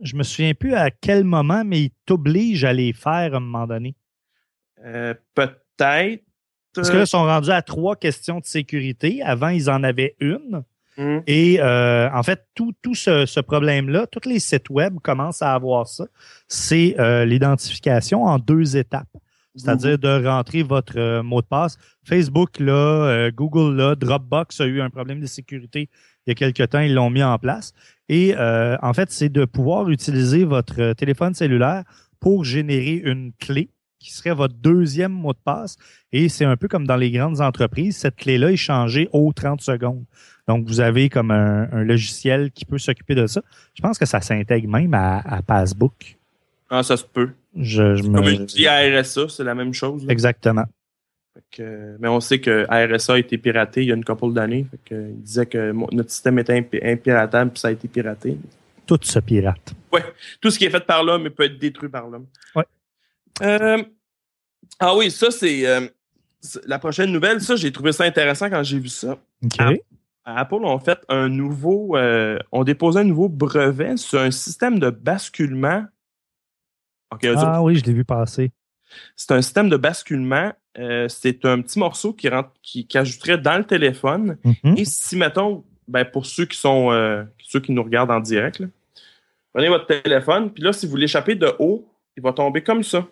je me souviens plus à quel moment, mais ils t'obligent à les faire à un moment donné. Euh, peut-être. Parce que là, ils sont rendus à trois questions de sécurité. Avant, ils en avaient une. Mm. Et euh, en fait, tout, tout ce, ce problème-là, tous les sites web commencent à avoir ça. C'est euh, l'identification en deux étapes. C'est-à-dire de rentrer votre euh, mot de passe. Facebook, là, euh, Google, là, Dropbox a eu un problème de sécurité il y a quelque temps. Ils l'ont mis en place. Et euh, en fait, c'est de pouvoir utiliser votre téléphone cellulaire pour générer une clé qui serait votre deuxième mot de passe. Et c'est un peu comme dans les grandes entreprises. Cette clé-là est changée aux trente secondes. Donc, vous avez comme un, un logiciel qui peut s'occuper de ça. Je pense que ça s'intègre même à, à Passbook. Ah, ça se peut. Je, je me... Comme une petite A R S A, c'est la même chose. Là. Exactement. Fait que, mais on sait que A R S A a été piraté il y a une couple d'années. Fait que, il disait que notre système était imp- impiratable puis ça a été piraté. Tout se pirate. Oui, tout ce qui est fait par l'homme peut être détruit par l'homme. Oui. Euh, ah oui, ça, c'est, euh, c'est la prochaine nouvelle. Ça, j'ai trouvé ça intéressant quand j'ai vu ça. OK. À, à Apple, on fait un nouveau... Euh, on dépose un nouveau brevet sur un système de basculement. Okay, ah autres, oui, je l'ai vu passer. C'est un système de basculement. Euh, c'est un petit morceau qui, rentre, qui, qui ajouterait dans le téléphone. Mm-hmm. Et si, mettons, ben, pour ceux qui sont euh, ceux qui nous regardent en direct, là, prenez votre téléphone, puis là, si vous l'échappez de haut, il va tomber comme ça.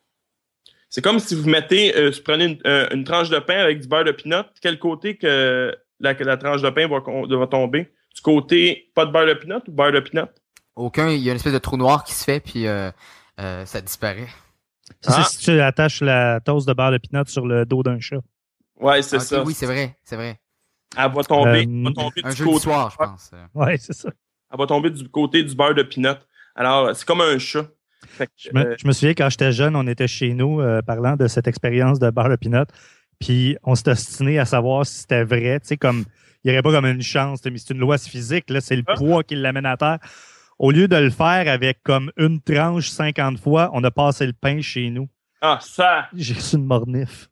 C'est comme si vous mettez, euh, vous prenez une, euh, une tranche de pain avec du beurre de pinot. Quel côté que la, que la tranche de pain va, va tomber? Du côté pas de beurre de pinot ou beurre de pinot? Aucun. Il y a une espèce de trou noir qui se fait, puis euh, euh, ça disparaît. Ça, Ah. c'est si tu attaches la toast de beurre de pinot sur le dos d'un chat. Ouais, c'est okay, ça. Oui, c'est vrai, c'est vrai. Elle va tomber, Euh, va tomber un du jeu côté. du soir, je pense. Ouais, c'est ça. Elle va tomber du côté du beurre de pinot. Alors, c'est comme un chat. Fait que, je, me, euh, je me souviens quand j'étais jeune, on était chez nous euh, parlant de cette expérience de beurre de pinot. Puis on s'est ostiné à savoir si c'était vrai. Tu sais, comme il n'y aurait pas comme une chance, mais c'est une loi physique, là, c'est le ah. poids qui l'amène à terre. Au lieu de le faire avec comme une tranche cinquante fois, on a passé le pain chez nous. Ah, ça! J'ai reçu une mornif.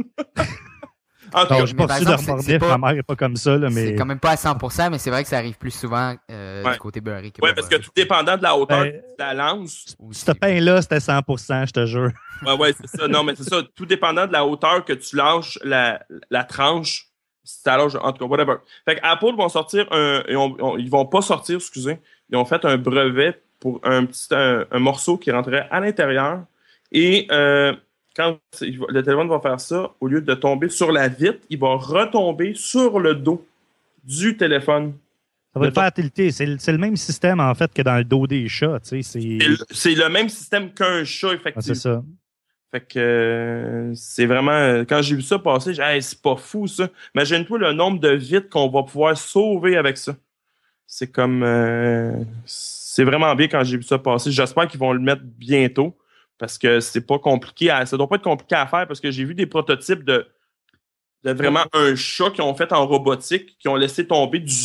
En tout Non, cas, j'ai pas reçu de mornif, ma mère n'est pas comme ça. Là, mais... C'est quand même pas à cent pour cent, mais c'est vrai que ça arrive plus souvent euh, ouais. du côté beurré que Oui, pas parce beurré. que tout dépendant de la hauteur ben, de la lance. Ce pain-là, c'était cent pour cent, je te jure. Oui, ouais, c'est ça. Non, mais c'est ça. Tout dépendant de la hauteur que tu lâches la, la tranche, si tu lâches, en tout cas, whatever. Fait qu'Apple vont sortir un. Ils, ont, on, ils vont pas sortir, excusez. Ils ont fait un brevet pour un petit un, un morceau qui rentrerait à l'intérieur. Et euh, quand le téléphone va faire ça, au lieu de tomber sur la vitre, il va retomber sur le dos du téléphone. Ça va le faire tilter. C'est le, c'est le même système, en fait, que dans le dos des chats. Tu sais, c'est... C'est, le, c'est le même système qu'un chat, effectivement. Ah, c'est ça. Fait que euh, c'est vraiment... Quand j'ai vu ça passer, j'ai dit hey, c'est pas fou, ça. Imagine-toi le nombre de vitres qu'on va pouvoir sauver avec ça. C'est comme... Euh, c'est vraiment bien quand j'ai vu ça passer. J'espère qu'ils vont le mettre bientôt. Parce que c'est pas compliqué. À, ça doit pas être compliqué à faire parce que j'ai vu des prototypes de, de vraiment un chat qu'ils ont fait en robotique, qui ont laissé tomber du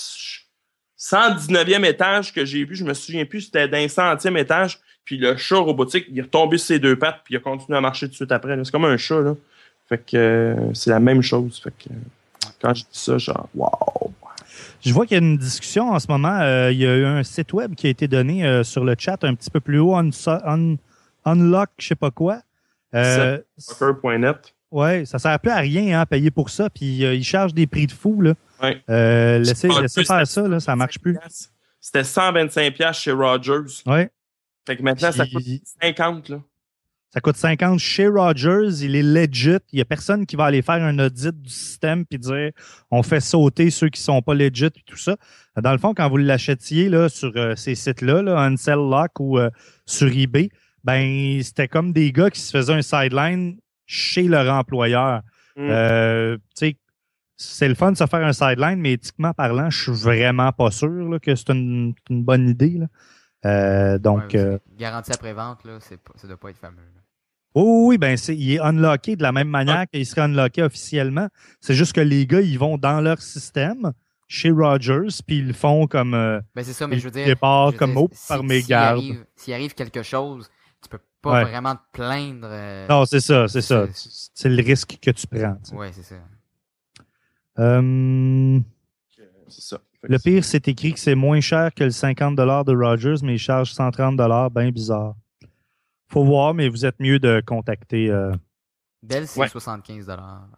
cent dix-neuvième étage que j'ai vu. Je me souviens plus, c'était d'un centième étage. Puis le chat robotique, il est retombé sur ses deux pattes puis il a continué à marcher tout de suite après. Là. C'est comme un chat, là. Fait que euh, c'est la même chose. Fait que euh, quand je dis ça, genre, wow! Je vois qu'il y a une discussion en ce moment. Euh, il y a eu un site web qui a été donné euh, sur le chat un petit peu plus haut, on, on, Unlock, je sais pas quoi. Euh, Soccer point net. Ouais, ça sert plus à rien hein, payer pour ça, puis euh, ils chargent des prix de fou. Là. Ouais. Euh, laissez laissez faire ça, là, ça marche plus. C'était cent vingt-cinq dollars chez Rogers. Ouais. Fait que maintenant, puis, ça coûte cinquante. Là. Ça coûte cinquante chez Rogers. Il est legit. Il n'y a personne qui va aller faire un audit du système puis dire on fait sauter ceux qui sont pas legit et tout ça. Dans le fond, quand vous l'achetiez là, sur euh, ces sites-là, là, Unsell Lock ou euh, sur eBay, ben c'était comme des gars qui se faisaient un sideline chez leur employeur. Mm. Euh, tu sais, c'est le fun de se faire un sideline, mais éthiquement parlant, je suis vraiment pas sûr là, que c'est une, une bonne idée. Là. Euh, donc, ouais, euh, garantie après-vente, là, c'est pas, ça doit pas être fameux. Là. Oh oui, ben c'est, il est unlocké de la même manière ah. qu'il serait unlocké officiellement. C'est juste que les gars, ils vont dans leur système chez Rogers, puis ils le font comme euh, ben c'est ça, mais je veux dire, départ je veux comme dire, oh, si, par mes s'il gardes. Arrive, s'il arrive quelque chose, tu peux pas ouais. vraiment te plaindre. Euh, non, c'est ça, c'est, c'est ça. C'est, c'est le risque que tu prends. Oui, c'est ça. Euh... C'est ça. Le pire, c'est écrit que c'est moins cher que le cinquante dollars de Rogers, mais il charge cent trente dollars, bien bizarre. Faut voir, mais vous êtes mieux de contacter... Euh... Bell, c'est Ouais. soixante-quinze dollars.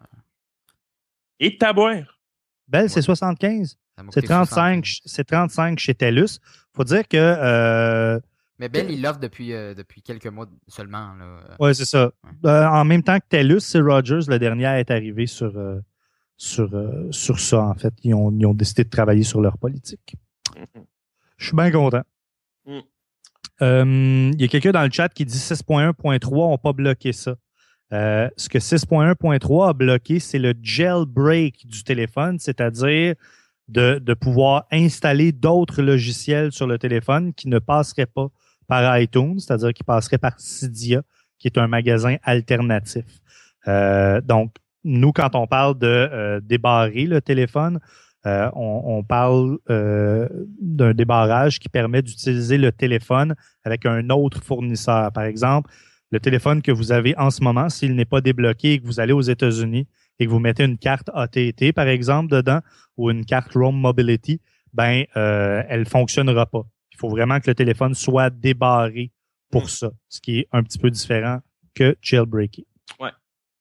Et taboire. Bell, Ouais. c'est soixante-quinze. Ça m'a C'est coûté trente-cinq, soixante-quinze. c'est trente-cinq chez TELUS. Faut dire que... Euh... Mais Bell, il l'offre depuis, euh, depuis quelques mois seulement. Là. Oui, c'est ça. Euh, en même temps que TELUS, c'est Rogers, le dernier à être arrivé sur, euh, sur, euh, sur ça, en fait. Ils ont, ils ont décidé de travailler sur leur politique. Je suis bien content. Mm. Euh, il y a quelqu'un dans le chat qui dit six point un point trois n'ont pas bloqué ça. Euh, ce que six point un point trois a bloqué, c'est le jailbreak du téléphone, c'est-à-dire de, de pouvoir installer d'autres logiciels sur le téléphone qui ne passeraient pas par iTunes, c'est-à-dire qui passeraient par Cydia, qui est un magasin alternatif. Euh, donc, nous, quand on parle de euh, débarrer le téléphone, euh, on, on parle euh, d'un débarrage qui permet d'utiliser le téléphone avec un autre fournisseur. Par exemple, le téléphone que vous avez en ce moment, s'il n'est pas débloqué et que vous allez aux États-Unis et que vous mettez une carte A T T, par exemple, dedans, ou une carte Roam Mobility, ben, euh, elle ne fonctionnera pas. Il faut vraiment que le téléphone soit débarré pour Mm. ça, ce qui est un petit peu différent que jailbreaker. Ouais.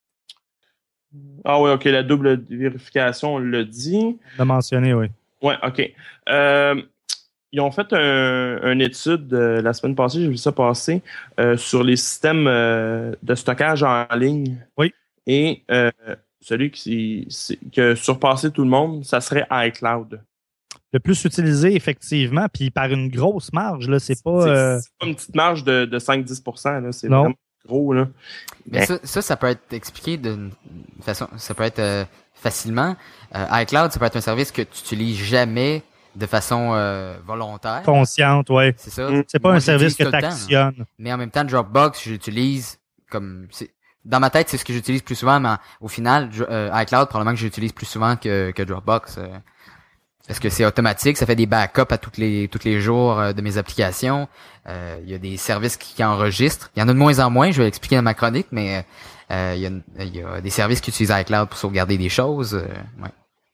Ah oui, OK, la double vérification, on l'a dit. On a mentionné, oui. Ouais, OK. Euh, ils ont fait un, une étude euh, la semaine passée, j'ai vu ça passer, euh, sur les systèmes euh, de stockage en ligne. Oui. Et euh, celui qui, qui a surpassé tout le monde, ça serait iCloud. Le plus utilisé, effectivement, puis par une grosse marge, là, c'est pas... C'est euh, c'est pas une petite marge de, de cinq à dix pour cent, là, c'est Non. vraiment gros. Là. Mais ça, ça, ça peut être expliqué d'une façon, ça peut être euh, facilement. Euh, iCloud, ça peut être un service que tu utilises jamais de façon euh, volontaire. consciente, oui. C'est ça. Mm. C'est pas Moi, un je service que l'utilise tout tu le temps, actionnes. Mais en même temps, Dropbox, j'utilise comme... c'est- Dans ma tête, c'est ce que j'utilise plus souvent, mais au final, je- euh, iCloud, probablement que j'utilise plus souvent que, que Dropbox. euh, parce que c'est automatique, ça fait des backups à tous les tous les jours euh, de mes applications. Euh, Il y a des services qui, qui enregistrent. Il y en a de moins en moins, je vais l'expliquer dans ma chronique, mais euh, il, y a, une- il y a des services qui utilisent iCloud pour sauvegarder des choses. euh, ouais.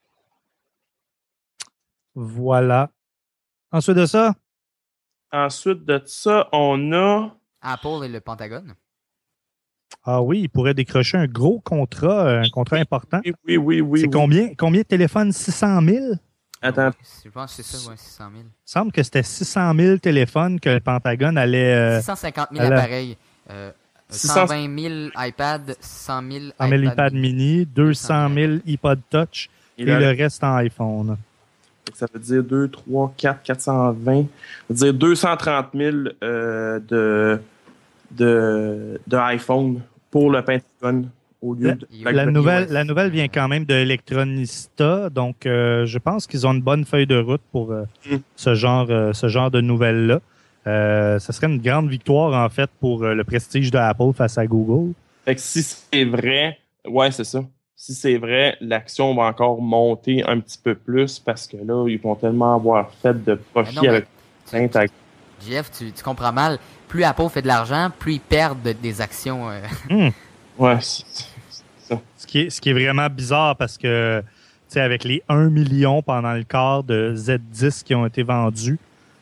Voilà. Ensuite de ça, Ensuite de ça, on a... Apple et le Pentagone. ah oui, il pourrait décrocher un gros contrat, euh, un contrat important. Oui, oui, oui, oui. C'est oui. combien, combien de téléphones? six cent mille? Attends. Ouais, je pense que c'est ça, ouais, six cent mille. Il me semble que c'était six cent mille téléphones que le Pentagone allait... Euh, six cent cinquante mille alors- appareils. Euh, six cent cent vingt mille iPad, cent mille cent mille iPad mini, deux cent mille iPod Touch et, Et là, le reste en iPhone. ça veut dire deux, trois, quatre, quatre cent vingt. Ça veut dire deux cent trente mille euh, de, de, de iPhone pour le Pentagone au lieu La- de... La La iOS. nouvelle, la nouvelle vient quand même de Electronista, donc euh, je pense qu'ils ont une bonne feuille de route pour euh, Mm. ce genre, euh, ce genre de nouvelles-là. Euh, ça serait une grande victoire, en fait, pour euh, le prestige de Apple face à Google. Fait que si c'est vrai, ouais, c'est ça. Si c'est vrai, l'action va encore monter un petit peu plus parce que là, ils vont tellement avoir fait de profit Mais non, mais avec tu- Pentagone. Jeff, tu, tu comprends mal. Plus Apple fait de l'argent, plus ils perdent de- des actions. euh. Hmm. Ouais, c'est c'est ça. Ce qui est, ce qui est vraiment bizarre parce que, tu sais, avec les un million pendant le quart de Z dix qui ont été vendus,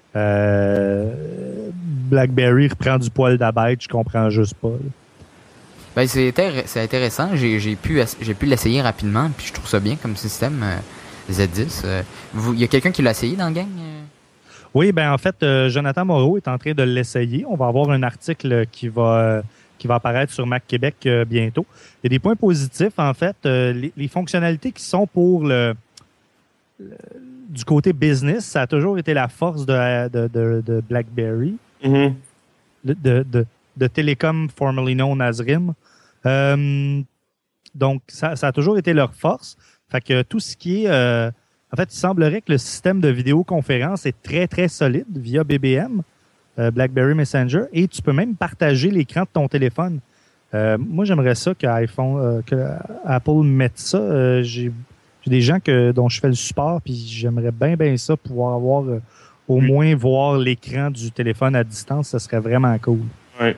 euh, BlackBerry reprend du poil d'abeille, je comprends juste pas. là. Ben, c'est intér- c'est intéressant. J'ai j'ai pu, ass- j'ai pu l'essayer rapidement, puis je trouve ça bien comme système euh, Z dix. Euh, vous- Il y a quelqu'un qui l'a essayé dans le gang? euh? Oui, ben en fait, euh, Jonathan Moreau est en train de l'essayer. On va avoir un article qui va, euh, qui va apparaître sur Mac Québec euh, bientôt. Il y a des points positifs, en fait. Euh, les, les fonctionnalités qui sont pour le, le- du côté business, ça a toujours été la force de, de, de, de BlackBerry, Mhm. de, de, de, de Telecom, formerly known as R I M. Euh, donc, ça, ça a toujours été leur force. Fait que tout ce qui est... euh, en fait, il semblerait que le système de vidéoconférence est très, très solide via B B M, euh, BlackBerry Messenger, et tu peux même partager l'écran de ton téléphone. Euh, moi, j'aimerais ça que, iPhone, euh, que Apple mette ça. Euh, j'ai, j'ai des gens que, dont je fais le support, puis j'aimerais bien, bien ça, pouvoir avoir euh, au Oui. moins voir l'écran du téléphone à distance. Ça serait vraiment cool. Ouais.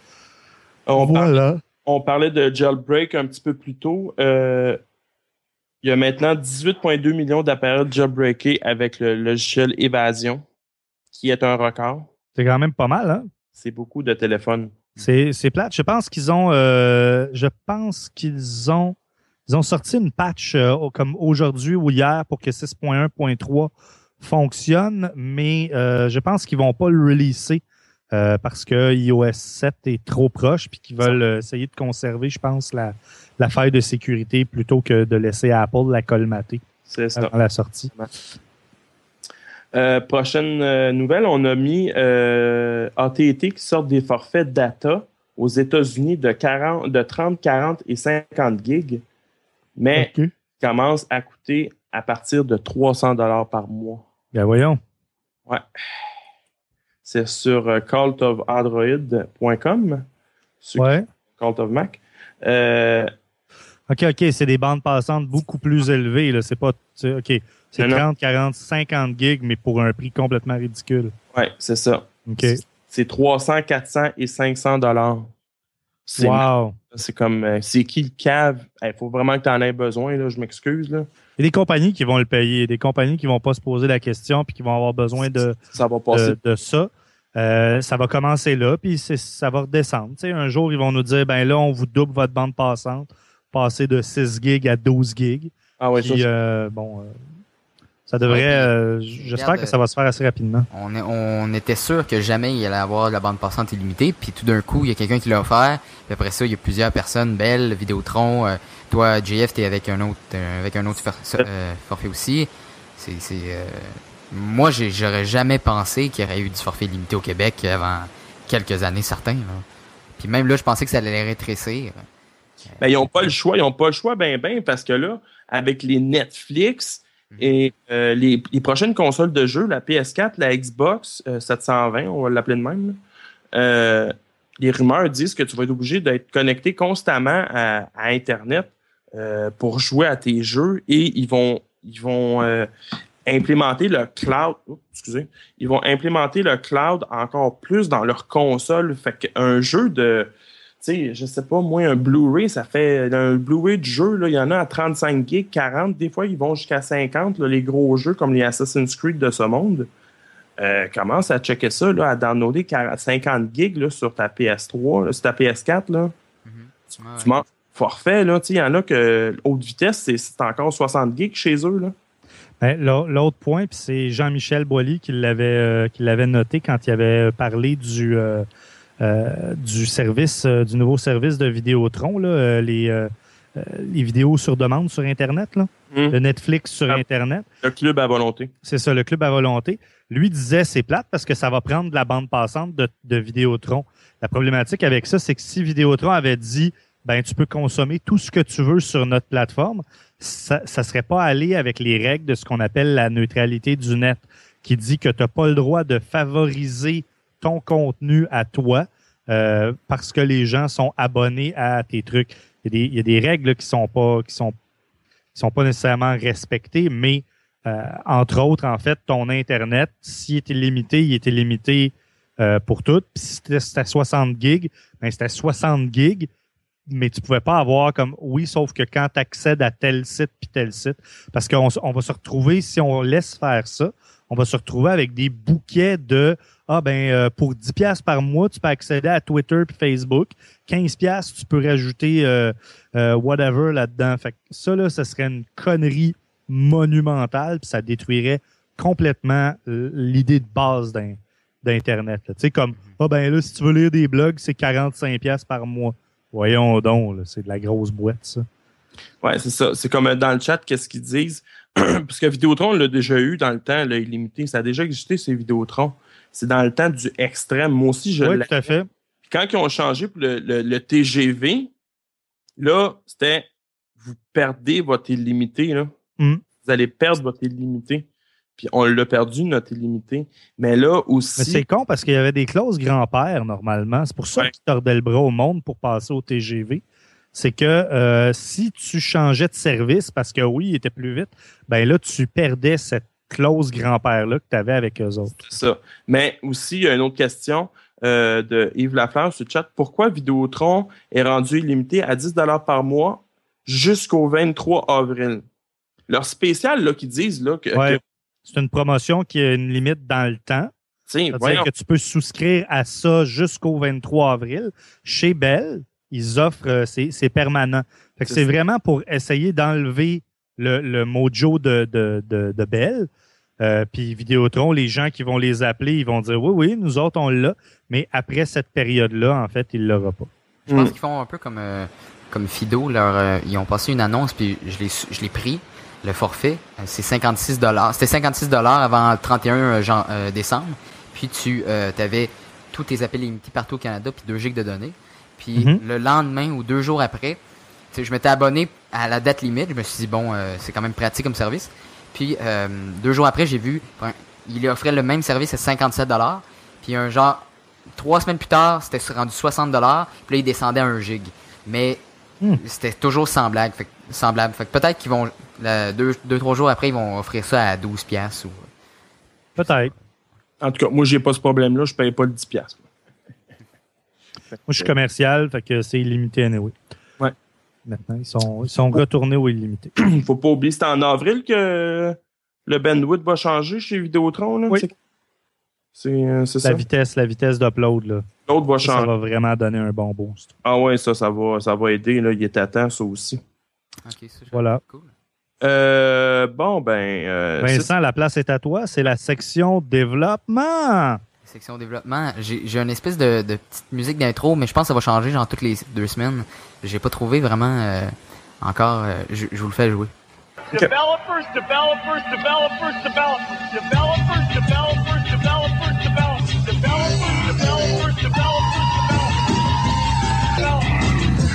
On, parlait, Voilà. on parlait de jailbreak un petit peu plus tôt. Euh, Il y a maintenant dix-huit virgule deux millions d'appareils jailbreakés avec le logiciel Évasion, qui est un record. C'est quand même pas mal, hein? C'est beaucoup de téléphones. C'est, c'est plate. Je pense qu'ils ont, euh, je pense qu'ils ont, ils ont sorti une patch euh, comme aujourd'hui ou hier pour que six point un point trois fonctionne, mais euh, je pense qu'ils vont pas le releaser euh, parce que i O S sept est trop proche puis qu'ils veulent euh, essayer de conserver, je pense, la, la faille de sécurité plutôt que de laisser Apple la colmater. C'est ça. Avant la sortie. Euh, prochaine euh, nouvelle, on a mis euh, A T et T qui sortent des forfaits data aux États-Unis de, quarante, de trente, quarante et cinquante gigs, mais okay. commencent à coûter à partir de trois cents dollars par mois. Ben voyons. Ouais. C'est sur euh, cult of android point com. Ouais. Cult of Mac. Euh, OK, OK, c'est des bandes passantes beaucoup plus élevées. Là. C'est pas. C'est, OK. C'est non, trente, quarante, cinquante gigs, mais pour un prix complètement ridicule. Oui, c'est ça. OK. C'est, c'est trois cents, quatre cents et cinq cents dollars. C'est, wow. C'est comme, euh, c'est qui le cave? Il hey, faut vraiment que tu en aies besoin, là, je m'excuse. Là. Il y a des compagnies qui vont le payer, des compagnies qui vont pas se poser la question puis qui vont avoir besoin de ça. Va passer. De, de ça. Euh, ça va commencer là, puis c'est, ça va redescendre. Tu sais, un jour, ils vont nous dire, ben là, on vous double votre bande passante, passer de six gigs à douze gigs. Ah oui, puis, ça, euh, bon, euh, ça devrait, ouais, euh, j'espère regarde, que ça va se faire assez rapidement. On, est, on était sûr que jamais il allait avoir la bande passante illimitée, puis tout d'un coup, il y a quelqu'un qui l'a offert, puis après ça, il y a plusieurs personnes, Bell, Vidéotron, euh, toi, J F, t'es avec un autre, euh, avec un autre for, euh, forfait aussi. C'est, c'est, euh, moi, j'ai, j'aurais jamais pensé qu'il y aurait eu du forfait illimité au Québec avant quelques années, certains. Là. Puis même là, je pensais que ça allait rétrécir. Ben, ils n'ont pas le choix, ils n'ont pas le choix, ben, ben, parce que là, avec les Netflix mm-hmm. et euh, les, les prochaines consoles de jeux, la P S quatre, la Xbox euh, sept cent vingt, on va l'appeler de même, euh, les rumeurs disent que tu vas être obligé d'être connecté constamment à, à Internet euh, pour jouer à tes jeux et ils vont, ils vont euh, implémenter le cloud. Oups, excusez. Ils vont implémenter le cloud encore plus dans leur console. Fait qu'un jeu de, tu sais, je sais pas, moi, un Blu-ray, ça fait un Blu-ray de jeu, là, il y en a à trente-cinq gigs, quarante, des fois, ils vont jusqu'à cinquante, là, les gros jeux comme les Assassin's Creed de ce monde. Euh, commence à checker ça, là, à downloader cinquante gigs là, sur ta P S trois, là, sur ta P S quatre. Là. Mm-hmm. Tu, ah ouais. tu manges forfait, là, il y en a que haute vitesse, c'est, c'est encore soixante gigs chez eux. Là. Ben, l'autre point, puis c'est Jean-Michel Boilly qui l'avait, euh, qui l'avait noté quand il avait parlé du, euh, euh, du service, euh, du nouveau service de Vidéotron, là, euh, les, euh, les vidéos sur demande sur Internet, là, mmh. le Netflix sur ah, Internet. Le club à volonté. C'est ça, le club à volonté. Lui disait c'est plate parce que ça va prendre de la bande passante de, de Vidéotron. La problématique avec ça, c'est que si Vidéotron avait dit ben tu peux consommer tout ce que tu veux sur notre plateforme, ça ne serait pas allé avec les règles de ce qu'on appelle la neutralité du net, qui dit que tu n'as pas le droit de favoriser ton contenu à toi euh, parce que les gens sont abonnés à tes trucs. Il y a des, il y a des règles là, qui sont pas qui sont qui sont pas nécessairement respectées, mais euh, entre autres, en fait, ton Internet, s'il était limité, il était limité euh, pour tout. Puis si c'était soixante gigs, ben c'était soixante gigs, mais tu pouvais pas avoir comme oui, sauf que quand tu accèdes à tel site puis tel site. Parce qu'on on va se retrouver, si on laisse faire ça, on va se retrouver avec des bouquets de ah ben euh, pour dix dollars par mois, tu peux accéder à Twitter puis Facebook. quinze dollars, tu peux rajouter euh, euh, whatever là-dedans. Fait que ça, là, ce serait une connerie monumentale, puis ça détruirait complètement l'idée de base d'un, d'Internet. Tu sais, comme ah ben là, si tu veux lire des blogs, c'est quarante-cinq dollars par mois. Voyons donc, là, c'est de la grosse boîte, ça. Ouais, c'est ça. C'est comme dans le chat, qu'est-ce qu'ils disent? Parce que Vidéotron l'a déjà eu dans le temps, là, illimité. Ça a déjà existé, ces Vidéotron. C'est dans le temps du extrême. Moi aussi, je l'ai. Oui, tout à fait. Puis quand ils ont changé pour le, le, le T G V, là, c'était vous perdez votre illimité, là. Mm. Vous allez perdre votre illimité. Puis on l'a perdu, notre illimité. Mais là aussi... Mais c'est con parce qu'il y avait des clauses grand-père, normalement. C'est pour ça ouais. qu'ils tordaient le bras au monde pour passer au T G V. C'est que euh, si tu changeais de service, parce que oui, il était plus vite, ben là, tu perdais cette clause grand-père-là que tu avais avec eux autres. C'est ça. Mais aussi, il y a une autre question euh, de Yves Lafleur sur le chat. Pourquoi Vidéotron est rendu illimité à dix dollars par mois jusqu'au vingt-trois avril? leur spécial là, qu'ils disent là, que, ouais. que... C'est une promotion qui a une limite dans le temps. C'est-à-dire que tu peux souscrire à ça jusqu'au vingt-trois avril. Chez Bell, ils offrent, euh, c'est, c'est permanent. Fait que c'est, c'est vraiment pour essayer d'enlever le, le mojo de, de, de, de Bell. Euh, puis Vidéotron, les gens qui vont les appeler, ils vont dire oui, oui, nous autres, on l'a. Mais après cette période-là, en fait, ils ne l'auront pas. Je pense mm. qu'ils font un peu comme, euh, comme Fido. Leur, euh, ils ont passé une annonce, puis je l'ai, je l'ai pris. Le forfait, euh, c'est cinquante-six dollars. C'était cinquante-six dollars avant le trente et un genre, euh, décembre. Puis tu euh, avais tous tes appels illimités partout au Canada, puis deux gigs de données. Puis mm-hmm. le lendemain ou deux jours après, je m'étais abonné à la date limite. Je me suis dit, bon, euh, c'est quand même pratique comme service. Puis, euh, deux jours après, j'ai vu, il offrait le même service à cinquante-sept dollars. Puis, un genre, trois semaines plus tard, c'était rendu soixante dollars. Puis là, il descendait à un gig. Mais, mm. c'était toujours semblable. Fait, semblable. Fait que peut-être qu'ils vont, là, deux, deux, trois jours après, ils vont offrir ça à douze piastres. Ou... Peut-être. En tout cas, moi, j'ai pas ce problème-là. Je paye pas le dix piastres. Moi, je suis commercial, fait que c'est illimité anyway. Ouais. Maintenant, ils sont, ils sont retournés au illimité. Il faut pas oublier, c'est en avril que le bandwidth va changer chez Vidéotron. Là. Oui. C'est, c'est, c'est ça. La vitesse, la vitesse d'upload. Là. L'autre va ça, changer. Ça va vraiment donner un bon boost. Ah ouais, ça, ça va, ça va aider. Là. Il est à temps, ça aussi. OK, ça, voilà. Cool. Euh, bon, ben... Euh, Vincent, c'est... la place est à toi. C'est la section développement. Section développement. J'ai, j'ai une espèce de, de petite musique d'intro, mais je pense que ça va changer genre toutes les deux semaines. J'ai pas trouvé vraiment euh, encore. Euh, je, je vous le fais jouer. Okay. Developers, developers, developers, developers, developers, developers, developers, developers, developers, developers, developers.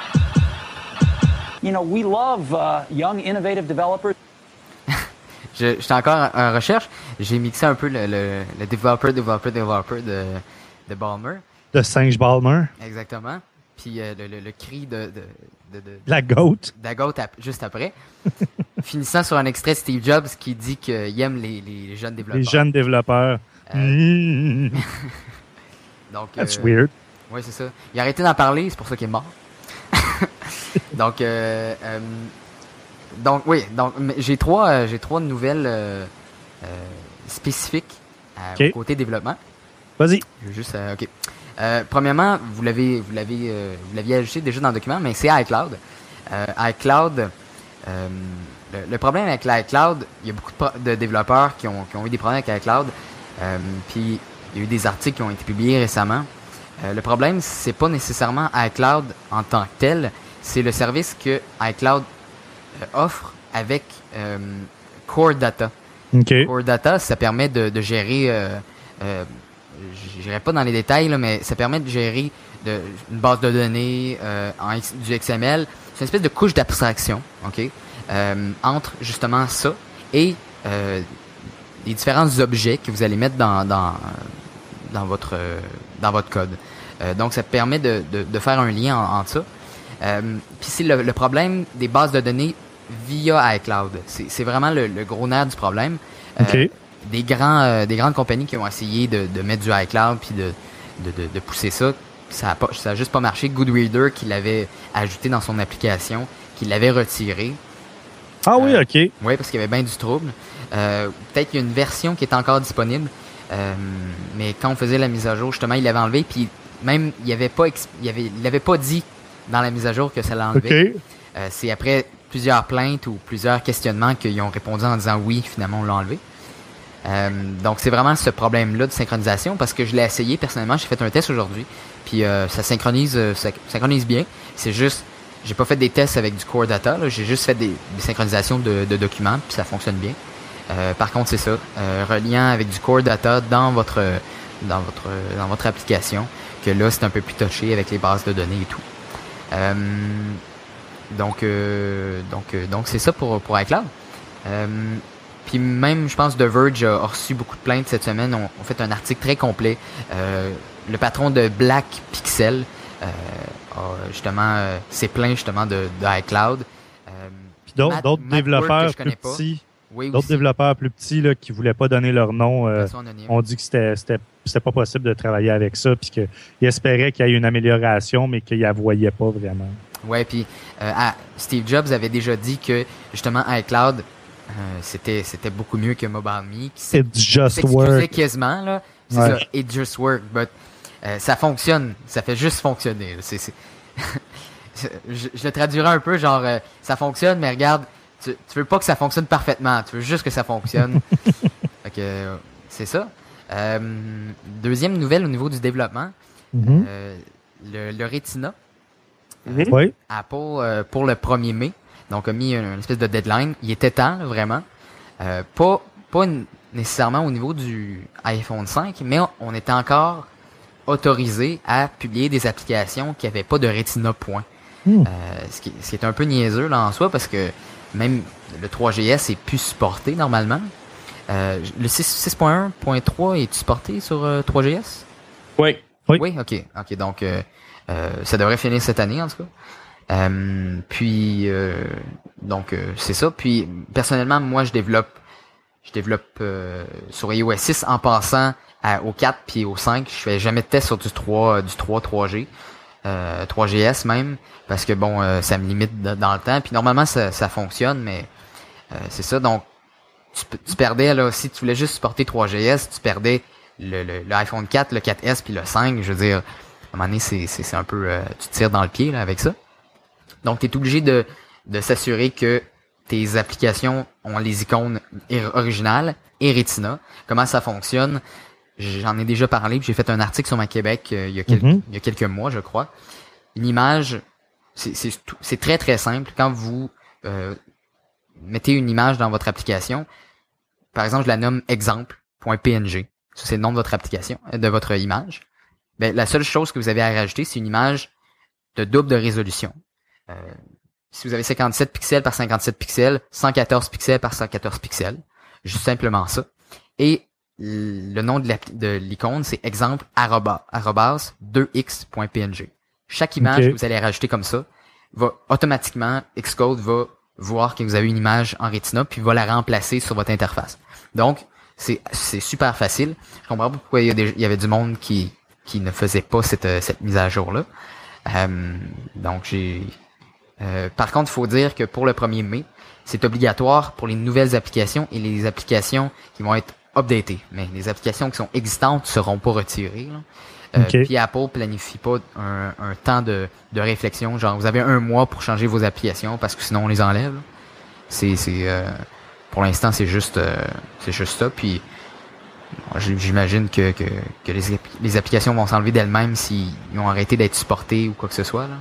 You know, we love uh, young, innovative developers. Je, j'étais encore en recherche. J'ai mixé un peu le, le, le développeur, développeur, développeur de, de Ballmer. De Singe Ballmer. Exactement. Puis euh, le, le, le cri de... de, de, de la goat. De la goat ap- juste après. Finissant sur un extrait de Steve Jobs qui dit qu'il aime les, les jeunes développeurs. Les jeunes développeurs. Euh... Mmh. Donc, That's euh, weird. Oui, c'est ça. Il a arrêté d'en parler, c'est pour ça qu'il est mort. Donc... Euh, euh, Donc oui, donc j'ai trois euh, j'ai trois nouvelles euh, euh, spécifiques euh, okay. au côté développement. Vas-y. Je veux juste euh, OK. Euh, premièrement, vous l'avez vous l'avez euh, vous l'aviez ajouté déjà dans le document, mais c'est iCloud. Euh, iCloud euh, le, le problème avec l'iCloud, il y a beaucoup de, pro- de développeurs qui ont qui ont eu des problèmes avec iCloud. Euh, puis il y a eu des articles qui ont été publiés récemment. Euh, le problème, c'est pas nécessairement iCloud en tant que tel, c'est le service que iCloud offre avec euh, Core Data. Okay. Core Data, ça permet de, de gérer, euh, euh, je n'irai pas dans les détails, là, mais ça permet de gérer de, une base de données euh, en du X M L. C'est une espèce de couche d'abstraction, ok, euh, entre justement ça et euh, les différents objets que vous allez mettre dans dans dans votre dans votre code. Euh, donc, ça permet de, de, de faire un lien en, entre ça. Euh, Puis c'est le, le problème des bases de données via iCloud. C'est, c'est vraiment le, le gros nerf du problème. Euh, okay. Des grands, euh, des grandes compagnies qui ont essayé de, de mettre du iCloud puis de, de, de, de pousser ça, ça a pas, ça a juste pas marché. Goodreader qui l'avait ajouté dans son application, qui l'avait retiré. Ah oui, euh, ok. Oui, parce qu'il y avait bien du trouble. Euh, peut-être qu'il y a une version qui est encore disponible, euh, mais quand on faisait la mise à jour, justement, il l'avait enlevé. Puis même, il avait pas, exp- il avait, il avait pas dit dans la mise à jour que ça l'enlevait. Okay. Euh, c'est après plusieurs plaintes ou plusieurs questionnements qu'ils ont répondu en disant oui, finalement on l'a enlevé. Euh, donc c'est vraiment ce problème-là de synchronisation parce que je l'ai essayé personnellement, j'ai fait un test aujourd'hui, puis euh, ça synchronise, euh, ça synchronise bien. C'est juste, j'ai pas fait des tests avec du Core Data, là, j'ai juste fait des, des synchronisations de, de documents, puis ça fonctionne bien. Euh, par contre c'est ça, euh, reliant avec du Core Data dans votre dans votre dans votre application, que là c'est un peu plus touché avec les bases de données et tout. Euh, donc, euh, donc, euh, donc c'est ça pour pour iCloud. Euh, puis même, je pense, The Verge a reçu beaucoup de plaintes cette semaine. On, on fait un article très complet. Euh, le patron de Black Pixel euh, a justement euh, s'est plaint justement de, de iCloud. Euh, puis d'autres, Matt, d'autres Matt développeurs Word, plus petits. Oui, d'autres aussi. développeurs plus petits là, qui voulaient pas donner leur nom, euh, ont dit que c'était, c'était, c'était pas possible de travailler avec ça, puis qu'ils espéraient qu'il y ait une amélioration, mais qu'ils la voyaient pas vraiment. Ouais, puis euh, ah, Steve Jobs avait déjà dit que justement iCloud euh, c'était c'était beaucoup mieux que MobileMe. It just work. Quasiment là, c'est ouais. ça. It just work, but euh, ça fonctionne, ça fait juste fonctionner. C'est, c'est... je, je le traduirais un peu genre euh, ça fonctionne, mais regarde, tu, tu veux pas que ça fonctionne parfaitement, tu veux juste que ça fonctionne. Fait que euh, c'est ça. Euh, deuxième nouvelle au niveau du développement, mm-hmm. euh, le, le Retina. Euh, oui. Apple, euh, pour le premier mai, donc a mis une, une espèce de deadline. Il était temps, là, vraiment. Euh, pas pas une, nécessairement au niveau du iPhone cinq, mais on, on était encore autorisé à publier des applications qui n'avaient pas de Retina point. Mm. Euh, ce, qui, ce qui est un peu niaiseux là en soi, parce que même le trois G S est plus supporté normalement. Euh, le six point un point trois est supporté sur euh, trois G S? Oui. Oui. Oui, ok. Ok, donc euh, euh, ça devrait finir cette année en tout cas. Euh, puis euh, donc euh, c'est ça. Puis personnellement, moi je développe je développe euh, sur i O S six en passant à, au quatre puis au cinq. Je fais jamais de test sur du trois, du trois, trois G. Euh, trois G S même, parce que bon, euh, ça me limite de, dans le temps. Puis normalement ça, ça fonctionne, mais euh, c'est ça. Donc tu, tu perdais là, si tu voulais juste supporter trois G S, tu perdais le, le, le iPhone quatre, le quatre S puis le cinq. Je veux dire, à un moment donné, c'est, c'est, c'est un peu, euh, tu te tires dans le pied là avec ça. Donc tu es obligé de, de s'assurer que tes applications ont les icônes originales et Retina. Comment ça fonctionne? J'en ai déjà parlé, puis j'ai fait un article sur ma Québec euh, il, y a quelques, mm-hmm. il y a quelques mois, je crois. Une image, c'est, c'est, c'est très très simple. Quand vous euh, mettez une image dans votre application, par exemple, je la nomme exemple.png. Ça, c'est le nom de votre application, de votre image. Ben, la seule chose que vous avez à rajouter, c'est une image de double de résolution. Euh, si vous avez cinquante-sept pixels par cinquante-sept pixels, cent quatorze pixels par cent quatorze pixels, juste simplement ça. Et le nom de, la, de l'icône, c'est exemple arroba, arrobas deux x point p n g. Chaque image okay. que vous allez rajouter comme ça, va automatiquement, Xcode va voir que vous avez une image en Retina, puis va la remplacer sur votre interface. Donc, c'est, c'est super facile. Je comprends pas pourquoi il y, a des, il y avait du monde qui, qui ne faisait pas cette, cette mise à jour-là. Euh, donc, j'ai... Euh, par contre, il faut dire que pour le premier mai, c'est obligatoire pour les nouvelles applications et les applications qui vont être updatées. Mais les applications qui sont existantes seront pas retirées. Là. Euh, okay. Puis Apple planifie pas un, un temps de, de réflexion. Genre, vous avez un mois pour changer vos applications parce que sinon on les enlève. Là. C'est, c'est euh, pour l'instant, c'est juste, euh, c'est juste ça. Puis j'imagine que, que, que les, les applications vont s'enlever d'elles-mêmes s'ils ont arrêté d'être supportées ou quoi que ce soit. Là.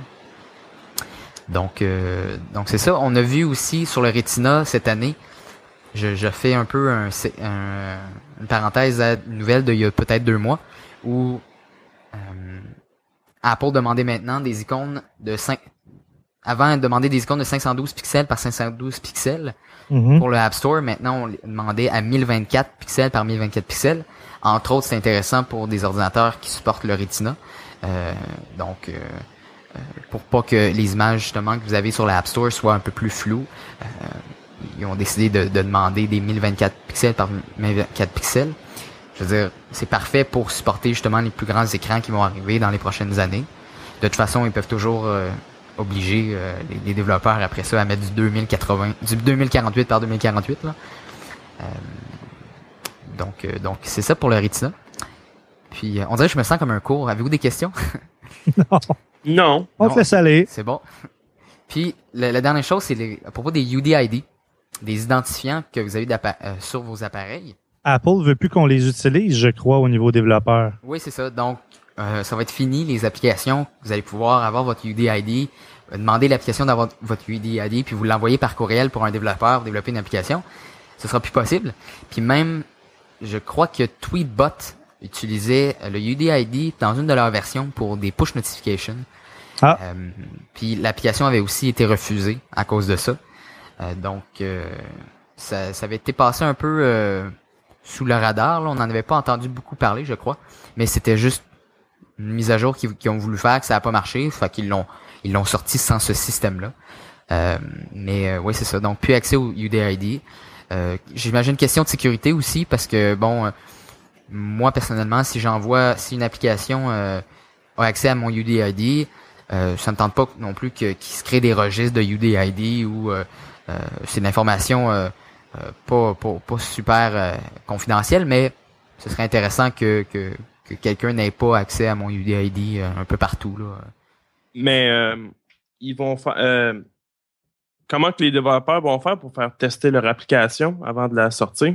Donc, euh, donc c'est ça. On a vu aussi sur le Retina cette année. Je, je fais un peu un, un, une parenthèse à une nouvelle d'il y a peut-être deux mois où euh, Apple demandait maintenant des icônes de cinq. Avant, demandait des icônes de cinq cent douze pixels par cinq cent douze pixels mm-hmm. pour le App Store. Maintenant, on les demandait à mille vingt-quatre pixels par mille vingt-quatre pixels. Entre autres, c'est intéressant pour des ordinateurs qui supportent le Retina. Euh, donc euh, pour pas que les images justement que vous avez sur l'App Store soient un peu plus floues. Euh, ils ont décidé de, de demander des mille vingt-quatre pixels par mille vingt-quatre pixels. Je veux dire, c'est parfait pour supporter justement les plus grands écrans qui vont arriver dans les prochaines années. De toute façon, ils peuvent toujours euh, obliger euh, les, les développeurs après ça à mettre du deux mille quatre-vingts, du deux mille quarante-huit par deux mille quarante-huit. Là. Euh, donc, euh, donc c'est ça pour le Retina. Puis, euh, on dirait que je me sens comme un cours. Avez-vous des questions? Non. Non. On te laisse aller. C'est bon. Puis, la, la dernière chose, c'est les, à propos des U D I D, des identifiants que vous avez euh, sur vos appareils. Apple veut plus qu'on les utilise, je crois, au niveau développeur. Oui, c'est ça. Donc, euh, ça va être fini, les applications. Vous allez pouvoir avoir votre U D I D, euh, demander l'application d'avoir votre U D I D, puis vous l'envoyer par courriel pour un développeur pour développer une application. Ce sera plus possible. Puis même, je crois que Tweetbot utilisait le U D I D dans une de leurs versions pour des push notifications. Ah. Euh, puis l'application avait aussi été refusée à cause de ça. Euh, donc, euh, ça, ça avait été passé un peu euh, sous le radar. Là. On n'en avait pas entendu beaucoup parler, je crois. Mais c'était juste une mise à jour qu'ils, qu'ils ont voulu faire, que ça n'a pas marché. Fait qu'ils l'ont ils l'ont sorti sans ce système-là. Euh, mais euh, oui, c'est ça. Donc, plus accès au U D I D. Euh, j'imagine question de sécurité aussi, parce que, bon, euh, moi, personnellement, si j'envoie, si une application euh, a accès à mon U D I D, Euh, ça me tente pas non plus que, qu'ils se créent des registres de U D I D ou euh, euh, c'est de l'information euh, euh, pas, pas, pas super euh, confidentielle, mais ce serait intéressant que, que, que quelqu'un n'ait pas accès à mon U D I D euh, un peu partout. Là. Mais euh, ils vont faire. Euh, comment que les développeurs vont faire pour faire tester leur application avant de la sortir?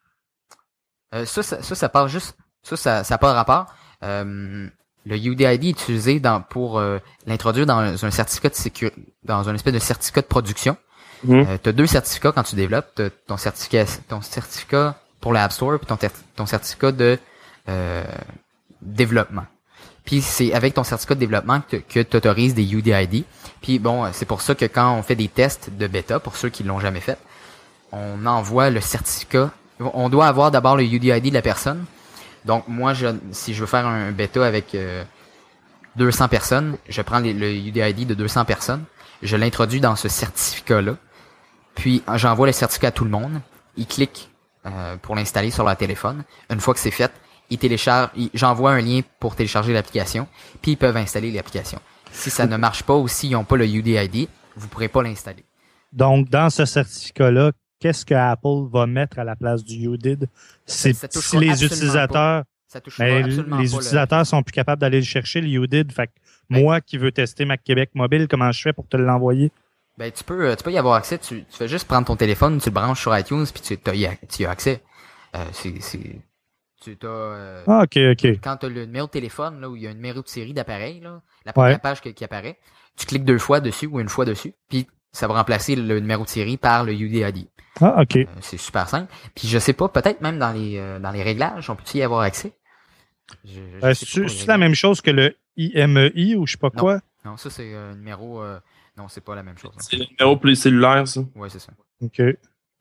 Euh, ça, ça, ça, ça part juste. Ça, ça, ça n'a pas de rapport. Euh, le U D I D est utilisé dans, pour euh, l'introduire dans un certificat de sécurité, dans un espèce de certificat de production. Mmh. Euh, tu as deux certificats quand tu développes. T'as ton certificat, ton certificat pour l'App Store puis ton, ter- ton certificat de euh, développement. Puis c'est avec ton certificat de développement que, que tu autorises des U D I D. Puis bon, c'est pour ça que quand on fait des tests de bêta, pour ceux qui l'ont jamais fait, on envoie le certificat. On doit avoir d'abord le U D I D de la personne. Donc moi, je, si je veux faire un bêta avec euh, deux cents personnes, je prends les, le U D I D de deux cents personnes, je l'introduis dans ce certificat-là, puis j'envoie le certificat à tout le monde. Ils cliquent euh, pour l'installer sur leur téléphone. Une fois que c'est fait, ils téléchargent, ils, j'envoie un lien pour télécharger l'application, puis ils peuvent installer l'application. Si ça ne marche pas ou s'ils n'ont pas le U D I D, vous ne pourrez pas l'installer. Donc, dans ce certificat-là, qu'est-ce que Apple va mettre à la place du U D I D? C'est ça, ça si les utilisateurs, mais les pas utilisateurs le... sont plus capables d'aller le chercher, le U D I D. Fait que ben, moi qui veux tester Mac Québec mobile, comment je fais pour te l'envoyer? Ben, tu peux, tu peux y avoir accès. Tu, tu fais juste prendre ton téléphone, tu le branches sur iTunes, puis tu, tu y as accès. Euh, c'est, c'est, tu t'as, euh, ah, ok, ok. Quand tu as le numéro de téléphone, là, où il y a un numéro de série d'appareil, là, la première ouais. page qui, qui apparaît, tu cliques deux fois dessus ou une fois dessus, puis ça va remplacer le numéro de série par le U D I D. Ah, ok. Euh, c'est super simple. Puis je sais pas, peut-être même dans les euh, dans les réglages, on peut y avoir accès. Je, je euh, c'est c'est la même chose que le I M E I ou je sais pas non. quoi? Non, ça c'est un numéro... Euh, non, c'est pas la même chose. Hein. C'est le numéro pour les cellulaires, ça? Ouais, c'est ça. OK. Euh...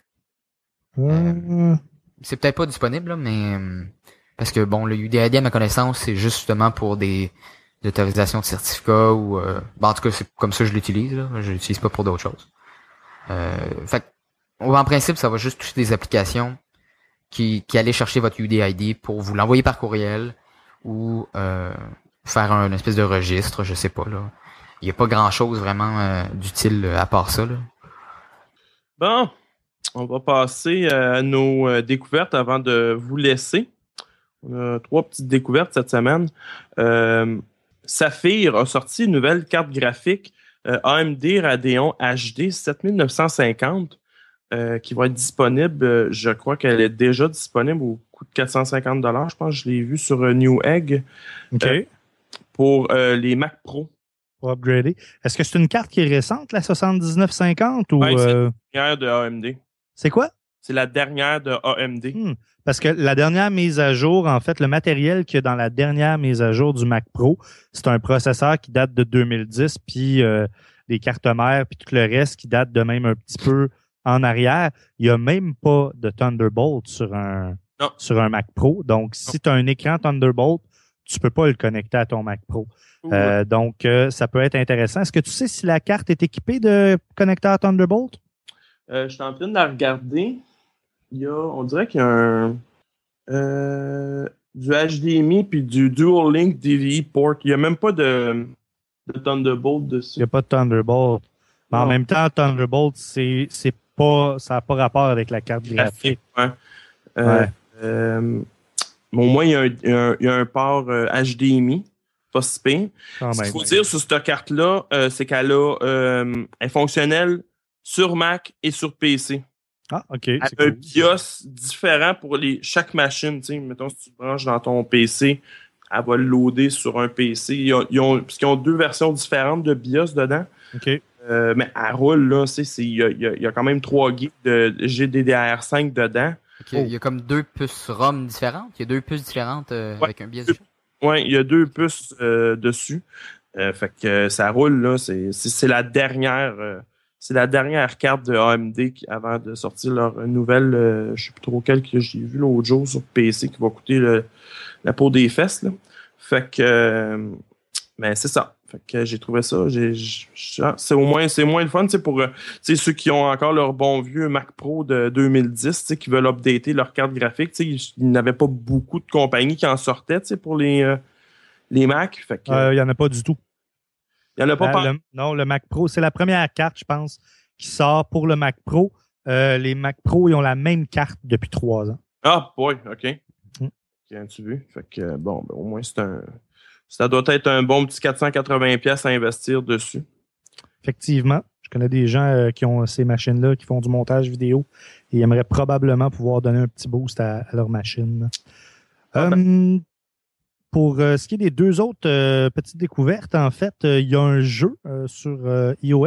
Euh, c'est peut-être pas disponible, là, mais... Parce que, bon, le U D I D, à ma connaissance, c'est justement pour des, des autorisations de certificats ou... Euh, bon, en tout cas, c'est comme ça que je l'utilise, là. Je l'utilise pas pour d'autres choses. Euh, fait en principe, ça va juste toucher des applications qui, qui allaient chercher votre U D I D pour vous l'envoyer par courriel ou euh, faire un espèce de registre, je sais pas, là. Il n'y a pas grand-chose vraiment euh, d'utile à part ça, là. Bon, on va passer à nos euh, découvertes avant de vous laisser. On a trois petites découvertes cette semaine. Euh, Saphir a sorti une nouvelle carte graphique euh, A M D Radeon H D sept mille neuf cent cinquante euh, qui va être disponible. Euh, je crois qu'elle est déjà disponible au coût de quatre cent cinquante dollars. Je pense que je l'ai vu sur euh, Newegg. OK. Euh, pour euh, les Mac Pro. Pour upgrader. Est-ce que c'est une carte qui est récente, la soixante-dix-neuf cinquante? Ou, oui, c'est euh... la dernière de A M D. C'est quoi? C'est la dernière de A M D. Hmm. Parce que la dernière mise à jour, en fait, le matériel qu'il y a dans la dernière mise à jour du Mac Pro, c'est un processeur qui date de deux mille dix, puis euh, les cartes mères, puis tout le reste qui date de même un petit peu en arrière. Il n'y a même pas de Thunderbolt sur un, non. sur un Mac Pro. Donc, si tu as un écran Thunderbolt, tu peux pas le connecter à ton Mac Pro. Euh, donc, euh, ça peut être intéressant. Est-ce que tu sais si la carte est équipée de connecteur Thunderbolt? Euh, je suis en train de la regarder. Il y a, on dirait qu'il y a un, euh, du H D M I puis du Dual Link D V I port. Il n'y a même pas de, de Thunderbolt dessus. Il n'y a pas de Thunderbolt. Mais non. En même temps, Thunderbolt, c'est, c'est pas, ça n'a pas rapport avec la carte graphique. Ouais. Euh, ouais. Euh, au moins, il y a un, il y a un, il y a un port euh, H D M I. Pas si pire. Ce qu'il faut dire sur cette carte-là, euh, c'est qu'elle a, euh, elle est fonctionnelle sur Mac et sur P C. Ah, OK. Elle a c'est un cool. BIOS différent pour les, chaque machine. T'sais. Mettons, si tu branches dans ton P C, elle va le loader sur un P C. Ils ont, ils ont, parce qu'ils ont deux versions différentes de BIOS dedans. OK. Euh, mais elle roule, là. Il y a, y, a, y a quand même trois gigs de G D D R cinq dedans. Okay. Oh. Il y a comme deux puces ROM différentes. Il y a deux puces différentes euh, ouais. avec un BIOS. Oui, il y a deux puces euh, dessus. Euh, fait que euh, ça roule, là. C'est, c'est, c'est la dernière euh, c'est la dernière carte de A M D qui, avant de sortir leur nouvelle, euh, je sais plus trop quelle que j'ai vu l'autre jour sur P C qui va coûter le, la peau des fesses, là. Fait que euh, ben c'est ça. Fait que j'ai trouvé ça. J'ai, j'ai, c'est au moins c'est moins le fun, tu sais, pour ceux qui ont encore leur bon vieux Mac Pro de deux mille dix, tu sais, qui veulent updater leur carte graphique. Tu sais, il n'y avait pas beaucoup de compagnies qui en sortaient, tu sais, pour les, euh, les Mac. Fait que, euh, il n'y en a pas du tout. Il n'y en a pas Ben, par... le, non, le Mac Pro, c'est la première carte, je pense, qui sort pour le Mac Pro. Euh, les Mac Pro, ils ont la même carte depuis trois ans. Ah, boy, OK. Mm. As-tu vu? Fait que, bon, ben, au moins, c'est un... ça doit être un bon petit quatre cent quatre-vingts dollars à investir dessus. Effectivement. Je connais des gens euh, qui ont ces machines-là, qui font du montage vidéo et ils aimeraient probablement pouvoir donner un petit boost à, à leur machine. Ah, Euh, ben. Pour euh, ce qui est des deux autres euh, petites découvertes, en fait, euh, il y a un jeu euh, sur euh, iOS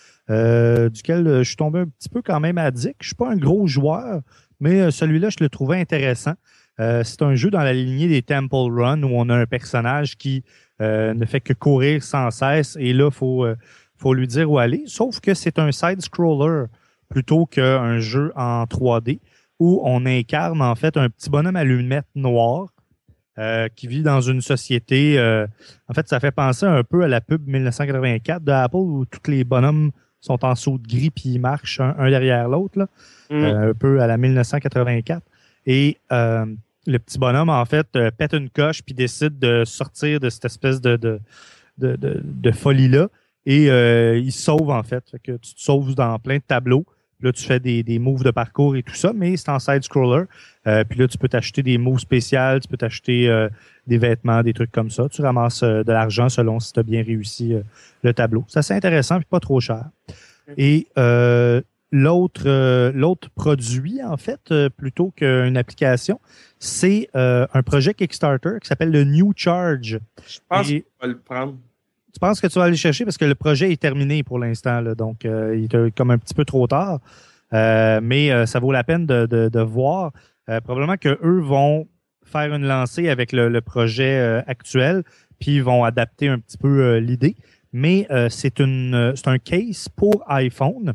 euh, duquel euh, je suis tombé un petit peu quand même addict. Je suis pas un gros joueur, mais euh, celui-là, je le trouvais intéressant. Euh, c'est un jeu dans la lignée des Temple Run où on a un personnage qui euh, ne fait que courir sans cesse et là, il faut, euh, faut lui dire où aller. Sauf que c'est un side-scroller plutôt qu'un jeu en trois D où on incarne en fait un petit bonhomme à lunettes noires euh, qui vit dans une société. Euh, en fait, ça fait penser un peu à la pub dix-neuf cent quatre-vingt-quatre de Apple où tous les bonhommes sont en saut de gris puis ils marchent un, un derrière l'autre, là. Mm. Euh, un peu à la dix-neuf cent quatre-vingt-quatre. Et euh, le petit bonhomme, en fait, euh, pète une coche puis décide de sortir de cette espèce de, de, de, de, de folie-là. Et euh, il se sauve, en fait. Fait que tu te sauves dans plein de tableaux. Là, tu fais des, des moves de parcours et tout ça, mais c'est en side-scroller. Euh, puis là, tu peux t'acheter des moves spéciales, tu peux t'acheter euh, des vêtements, des trucs comme ça. Tu ramasses euh, de l'argent selon si tu as bien réussi euh, le tableau. C'est assez intéressant puis pas trop cher. Et euh, l'autre euh, l'autre produit, en fait, euh, plutôt qu'une application, c'est euh, un projet Kickstarter qui s'appelle le New Charge. Je pense et, qu'on va le prendre. Tu penses que tu vas aller le chercher parce que le projet est terminé pour l'instant, là, donc euh, il est comme un petit peu trop tard. Euh, mais euh, ça vaut la peine de, de, de voir. Euh, probablement qu'eux vont faire une lancée avec le, le projet euh, actuel, puis ils vont adapter un petit peu euh, l'idée. Mais euh, c'est une c'est un case pour iPhone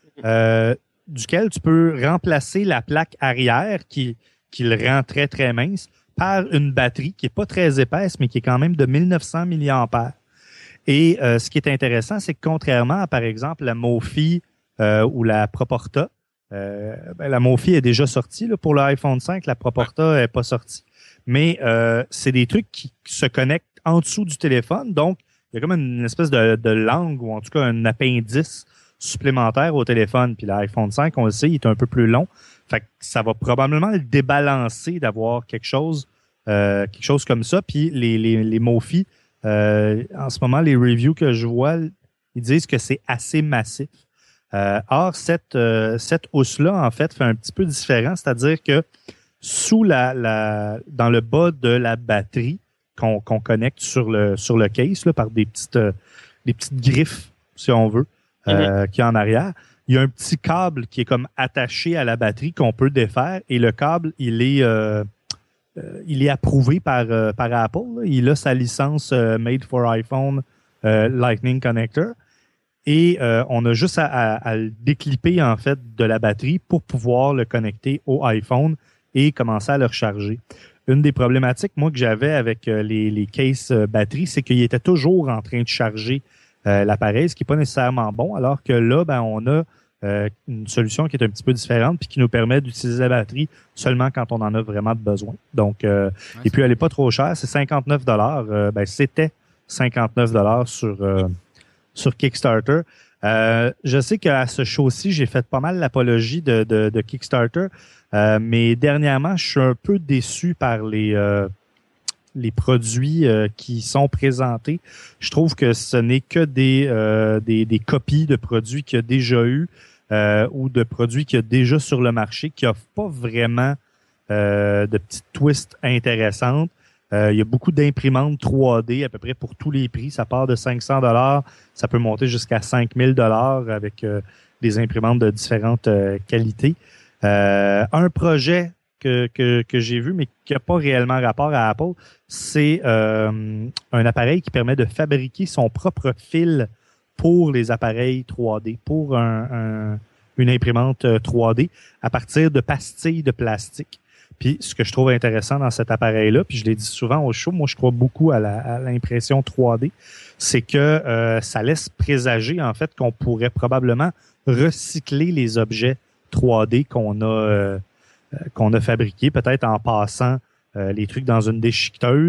euh, duquel tu peux remplacer la plaque arrière qui, qui le rend très, très mince par une batterie qui est pas très épaisse, mais qui est quand même de mille neuf cents milliampères. Et euh, ce qui est intéressant, c'est que contrairement à, par exemple, la Mophie euh, ou la Proporta, euh, ben, la Mophie est déjà sortie. Là, pour l'iPhone cinq, la Proporta n'est pas sortie. Mais euh, c'est des trucs qui se connectent en dessous du téléphone. Donc, il y a comme une espèce de, de langue ou en tout cas un appendice supplémentaire au téléphone. Puis l'iPhone cinq, on le sait, il est un peu plus long. Fait que ça va probablement le débalancer d'avoir quelque chose, euh, quelque chose comme ça. Puis les, les, les Mophie, Euh, en ce moment, les reviews que je vois, ils disent que c'est assez massif. Euh, or, cette, euh, cette housse-là, en fait, fait un petit peu différent, c'est-à-dire que sous la, la dans le bas de la batterie qu'on qu'on connecte sur le sur le case là, par des petites euh, des petites griffes, si on veut, euh, mm-hmm. qui est en arrière, il y a un petit câble qui est comme attaché à la batterie qu'on peut défaire et le câble, il est euh, Euh, il est approuvé par, euh, par Apple. Là. Il a sa licence euh, Made for iPhone euh, Lightning Connector. Et euh, on a juste à, à, à le déclipper en fait de la batterie pour pouvoir le connecter au iPhone et commencer à le recharger. Une des problématiques, moi, que j'avais avec euh, les, les cases euh, batterie, c'est qu'il était toujours en train de charger euh, l'appareil, ce qui n'est pas nécessairement bon, alors que là, ben, on a Euh, une solution qui est un petit peu différente puis qui nous permet d'utiliser la batterie seulement quand on en a vraiment besoin. Donc, euh, ouais, et puis elle est pas trop chère, c'est cinquante-neuf dollars. Euh, ben, c'était cinquante-neuf dollars sur euh, sur Kickstarter. Euh, je sais qu'à ce show-ci, j'ai fait pas mal l'apologie de, de, de Kickstarter, euh, mais dernièrement, je suis un peu déçu par les euh, les produits euh, qui sont présentés. Je trouve que ce n'est que des, euh, des des copies de produits qu'il y a déjà eu. Euh, ou de produits qu'il y a déjà sur le marché qui n'offrent pas vraiment euh, de petites twists intéressantes. Euh, il y a beaucoup d'imprimantes trois D à peu près pour tous les prix. Ça part de cinq cents dollars, ça peut monter jusqu'à cinq mille dollars avec euh, des imprimantes de différentes euh, qualités. Euh, un projet que, que, que j'ai vu, mais qui n'a pas réellement rapport à Apple, c'est euh, un appareil qui permet de fabriquer son propre fil pour les appareils trois D, pour un, un, une imprimante trois D à partir de pastilles de plastique. Puis ce que je trouve intéressant dans cet appareil-là, puis je l'ai dit souvent au show, moi je crois beaucoup à, la, à l'impression trois D, c'est que euh, ça laisse présager en fait qu'on pourrait probablement recycler les objets trois D qu'on a euh, qu'on a fabriqués, peut-être en passant euh, les trucs dans une déchiqueteuse,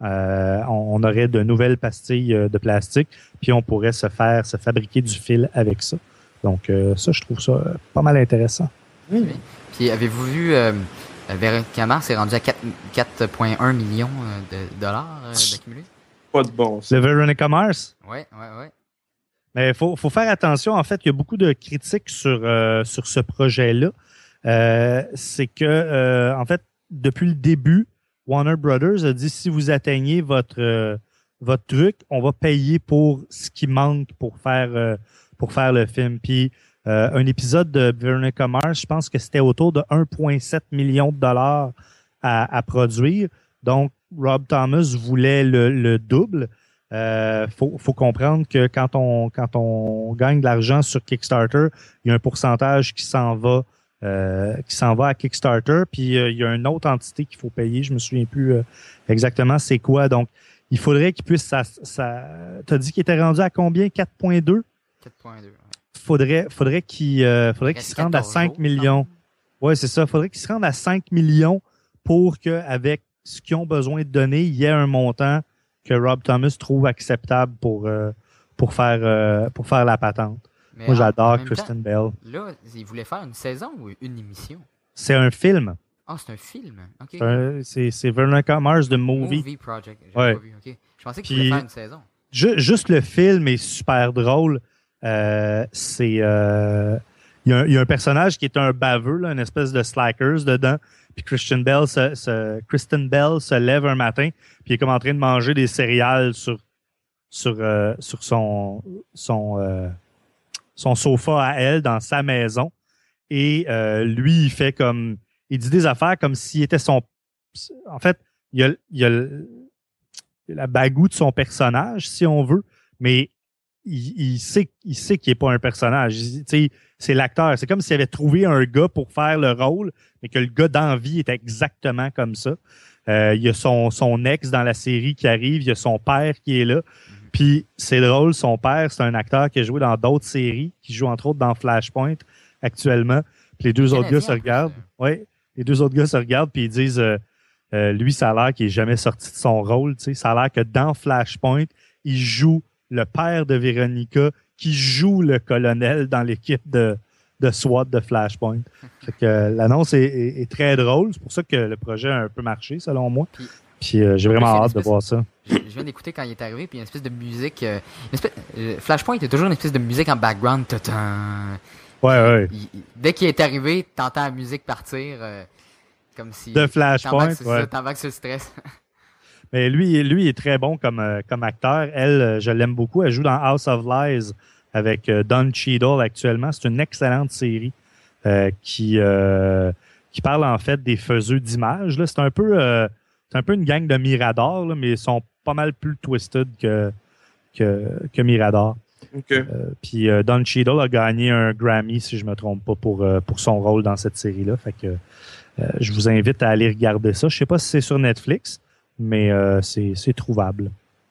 Euh, on, on aurait de nouvelles pastilles euh, de plastique, puis on pourrait se faire, se fabriquer du fil avec ça. Donc, euh, ça, je trouve ça euh, pas mal intéressant. Oui. Puis, avez-vous vu, euh, Véronica Mars est rendu à quatre virgule un millions de dollars euh, d'accumulés? Pas de bon. Le Veronica Mars? Oui, oui, oui. Mais il faut, faut faire attention. En fait, il y a beaucoup de critiques sur, euh, sur ce projet-là. Euh, c'est que, euh, en fait, depuis le début, Warner Brothers a dit si vous atteignez votre, euh, votre truc, on va payer pour ce qui manque pour faire, euh, pour faire le film. Puis, euh, un épisode de Veronica Mars, je pense que c'était autour de un virgule sept million de dollars à, à produire. Donc, Rob Thomas voulait le, le double. Il euh, faut, faut comprendre que quand on, quand on gagne de l'argent sur Kickstarter, il y a un pourcentage qui s'en va euh, qui s'en va à Kickstarter, puis euh, il y a une autre entité qu'il faut payer. Je me souviens plus euh, exactement c'est quoi. Donc, il faudrait qu'il puisse... Ça, ça, t'as dit qu'il était rendu à combien? quatre virgule deux? quatre virgule deux. Faudrait, faudrait qu'il euh, faudrait qu'il se rende à cinq millions. Oui, c'est ça. Faudrait qu'il se rende à cinq millions pour qu'avec ce qu'ils ont besoin de donner, il y ait un montant que Rob Thomas trouve acceptable pour, euh, pour, faire, euh, pour faire la patente. Mais Moi, en, j'adore en Kristen temps, Bell. Là, il voulait faire une saison ou une émission? C'est un film. Ah, c'est un film. OK. C'est, c'est Veronica Mars, The Movie. Movie Project. J'ai ouais. pas vu. OK. Je pensais qu'il voulait faire une saison. Ju- juste le film est super drôle. Euh, c'est... Euh, il y, a un, il y a un personnage qui est un baveux, là, une espèce de slackers dedans. Puis Kristen Bell se, se, Kristen Bell se lève un matin, puis il est comme en train de manger des céréales sur, sur, euh, sur son, son, euh, son sofa à elle dans sa maison. Et euh, lui, il fait comme... Il dit des affaires comme s'il était son... En fait, il y a, il y a le, la bagoue de son personnage, si on veut, mais il, il sait, il sait qu'il n'est pas un personnage. Il, c'est l'acteur. C'est comme s'il avait trouvé un gars pour faire le rôle, mais que le gars d'envie est exactement comme ça. Euh, il y a son, son ex dans la série qui arrive, il y a son père qui est là. Puis c'est drôle, son père, c'est un acteur qui a joué dans d'autres séries, qui joue entre autres dans Flashpoint actuellement. Puis les deux Canadien, autres gars se regardent. Ouais, les deux autres gars se regardent puis ils disent euh, euh, lui, ça a l'air qu'il n'est jamais sorti de son rôle. Tu sais. Ça a l'air que dans Flashpoint, il joue le père de Véronica qui joue le colonel dans l'équipe de, de SWAT de Flashpoint. Fait que euh, l'annonce est, est, est très drôle. C'est pour ça que le projet a un peu marché, selon moi. Puis, puis euh, j'ai vraiment hâte de voir ça. Je, je viens d'écouter quand il est arrivé, puis il y a une espèce de musique... Euh, une espèce, euh, Flashpoint, il y a toujours une espèce de musique en background. Ta-ta. Ouais, ouais. Il, il, dès qu'il est arrivé, t'entends la musique partir, euh, comme si... De Flashpoint, t'embarques, ouais. T'embarques sur le stress. Mais lui, lui est très bon comme, euh, comme acteur. Elle, je l'aime beaucoup. Elle joue dans House of Lies avec euh, Don Cheadle actuellement. C'est une excellente série euh, qui, euh, qui parle en fait des faiseux d'images. Là. C'est un peu euh, c'est un peu une gang de Mirador, là, mais ils sont pas mal plus twisted que, que, que Mirador. Okay. Euh, puis euh, Don Cheadle a gagné un Grammy, si je me trompe pas, pour, euh, pour son rôle dans cette série-là. Fait que euh, je vous invite à aller regarder ça. Je sais pas si c'est sur Netflix, mais euh, c'est, c'est trouvable.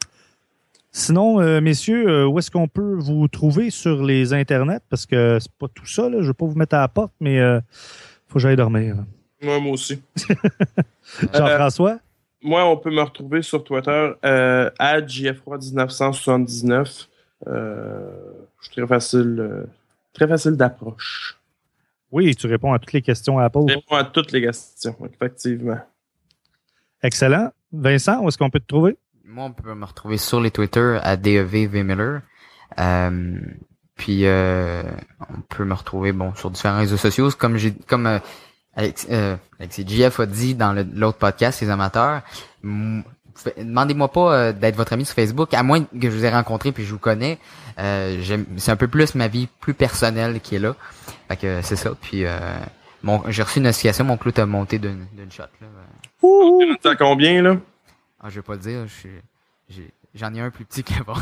Sinon, euh, messieurs, euh, où est-ce qu'on peut vous trouver sur les internets? Parce que c'est pas tout ça, là. Je veux pas vous mettre à la porte, mais euh, faut que j'aille dormir. Moi, moi aussi. Jean-François? Euh, moi, on peut me retrouver sur Twitter euh, à J F Roy dix-neuf cent soixante-dix-neuf. Euh, je suis très facile, euh, très facile d'approche. Oui, tu réponds à toutes les questions à Apple. Je réponds à toutes les questions, effectivement. Excellent. Vincent, où est-ce qu'on peut te trouver? Moi, on peut me retrouver sur les Twitter à D E V V Miller. Euh, puis, euh, on peut me retrouver bon sur différents réseaux sociaux. Comme j'ai, comme euh, Alex, euh, Alexis J F a dit dans le, l'autre podcast, les amateurs, m- demandez-moi pas euh, d'être votre ami sur Facebook, à moins que je vous ai rencontré puis je vous connais. Euh, j'aime, c'est un peu plus ma vie plus personnelle qui est là. Fait que c'est ça. Puis, euh, mon, j'ai reçu une notification, mon clou t'a monté d'une, d'une shot. Là. Ouh! T'es à combien, là? Ah, je vais pas le dire, je suis, j'ai, j'en ai un plus petit que bon.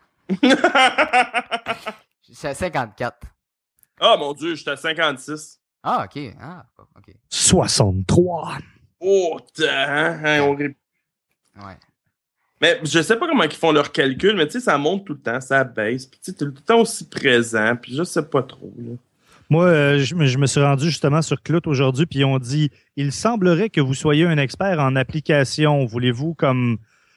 Je suis à cinquante-quatre. Ah, mon Dieu, j'étais à cinquante-six. Ah, ok. Ah, ok. soixante-trois. Oh, hein, hein, on ré... Ouais. Mais je sais pas comment ils font leur calcul, mais tu sais, ça monte tout le temps, ça baisse, puis tu sais, t'es tout le temps aussi présent, puis je sais pas trop, là. Moi, euh, je, je me suis rendu justement sur Clout aujourd'hui, puis on dit « Il semblerait que vous soyez un expert en application. Voulez-vous comme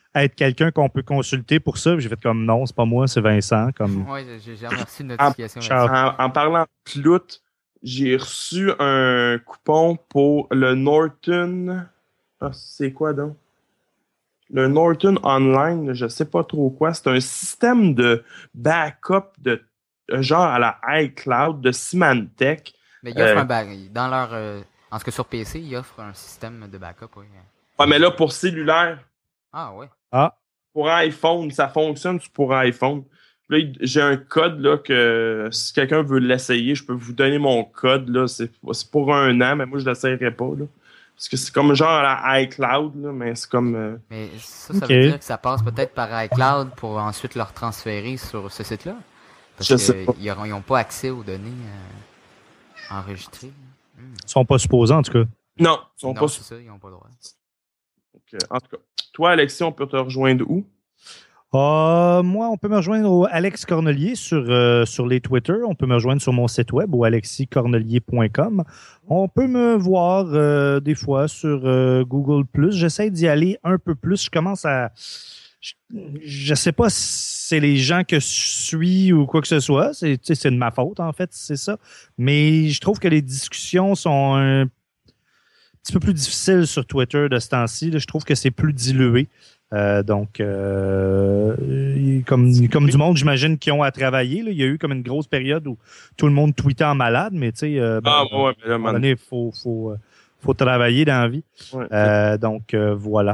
être quelqu'un qu'on peut consulter pour ça. Puis j'ai fait comme non, c'est pas moi, c'est Vincent. Comme... Oui, j'ai jamais reçu une notification. En, en, en parlant de Clout, j'ai reçu un coupon pour le Norton. Ah, c'est quoi donc? Le Norton Online, je sais pas trop quoi. C'est un système de backup de genre à la iCloud de Symantec. Mais ils offrent euh, un back, dans leur, euh, en tout cas sur P C, ils offrent un système de backup. Oui. Ouais, mais là pour cellulaire. Ah ouais. Ah. Pour iPhone, ça fonctionne pour iPhone. Là, j'ai un code là que si quelqu'un veut l'essayer, je peux vous donner mon code là. C'est, c'est pour un an, mais moi je l'essayerai pas là. Parce que c'est comme genre à la iCloud, là, mais c'est comme... Euh... Mais ça, ça okay. veut dire que ça passe peut-être par iCloud pour ensuite leur transférer sur ce site-là? Parce je sais pas. Ils n'ont pas accès aux données euh, enregistrées. Ils hmm. sont pas supposés, en tout cas. Non, ils sont non, pas c'est ça, ils n'ont pas le droit. Donc, en tout cas, toi, Alexis, on peut te rejoindre où? Euh, moi, on peut me rejoindre au Alex Cornelier sur, euh, sur les Twitter. On peut me rejoindre sur mon site web au alexis cornelier point com. On peut me voir euh, des fois sur euh, Google plus. J'essaie d'y aller un peu plus. Je commence à... Je ne sais pas si c'est les gens que je suis ou quoi que ce soit. C'est, c'est de ma faute, en fait, c'est ça. Mais je trouve que les discussions sont un petit peu plus difficiles sur Twitter de ce temps-ci. Je trouve que c'est plus dilué. Euh, donc, euh, comme, comme du monde, j'imagine, qui ont à travailler. Là. Il y a eu comme une grosse période où tout le monde tweetait en malade, mais tu sais, euh, ah, ben, ouais, à un moment donné, il faut, faut, faut travailler dans la vie. Ouais, euh, donc, euh, voilà.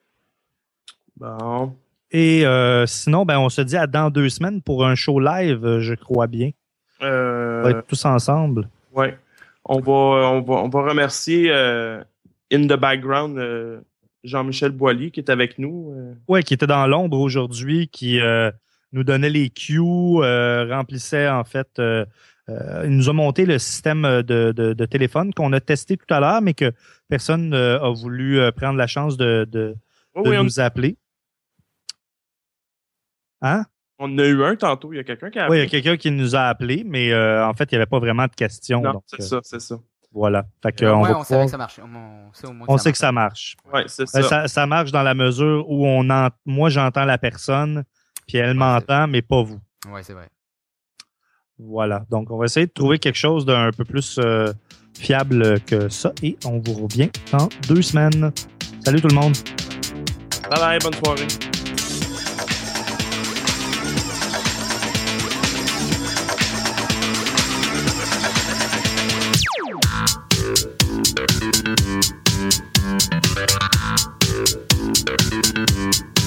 Bon. Et euh, sinon, ben, on se dit à dans deux semaines pour un show live, je crois bien. Euh... On va être tous ensemble. Oui. On va, on va, on va remercier euh, In the Background euh, Jean-Michel Boilly qui est avec nous. Euh. Oui, qui était dans l'ombre aujourd'hui, qui euh, nous donnait les cues, euh, remplissait en fait, euh, euh, il nous a monté le système de, de, de téléphone qu'on a testé tout à l'heure, mais que personne euh, a voulu euh, prendre la chance de, de, oh, de oui, nous on... appeler. Hein? On en a eu un tantôt, il y a quelqu'un qui a appelé. Oui, il y a quelqu'un qui nous a appelé, mais euh, en fait, il n'y avait pas vraiment de questions. Non, donc, c'est euh, ça, c'est ça. Voilà. Fait que, au on moins, va on pouvoir... savait que ça marchait. On, sait au moins que on ça sait marche. que ça marche. Oui, c'est ça. ça. Ça marche dans la mesure où on en... moi, j'entends la personne, puis elle ouais, m'entend, mais pas vous. Oui, c'est vrai. Voilà. Donc, on va essayer de trouver quelque chose d'un peu plus euh, fiable que ça, et on vous revient dans deux semaines. Salut tout le monde. Bye bye, bonne soirée. Thank you.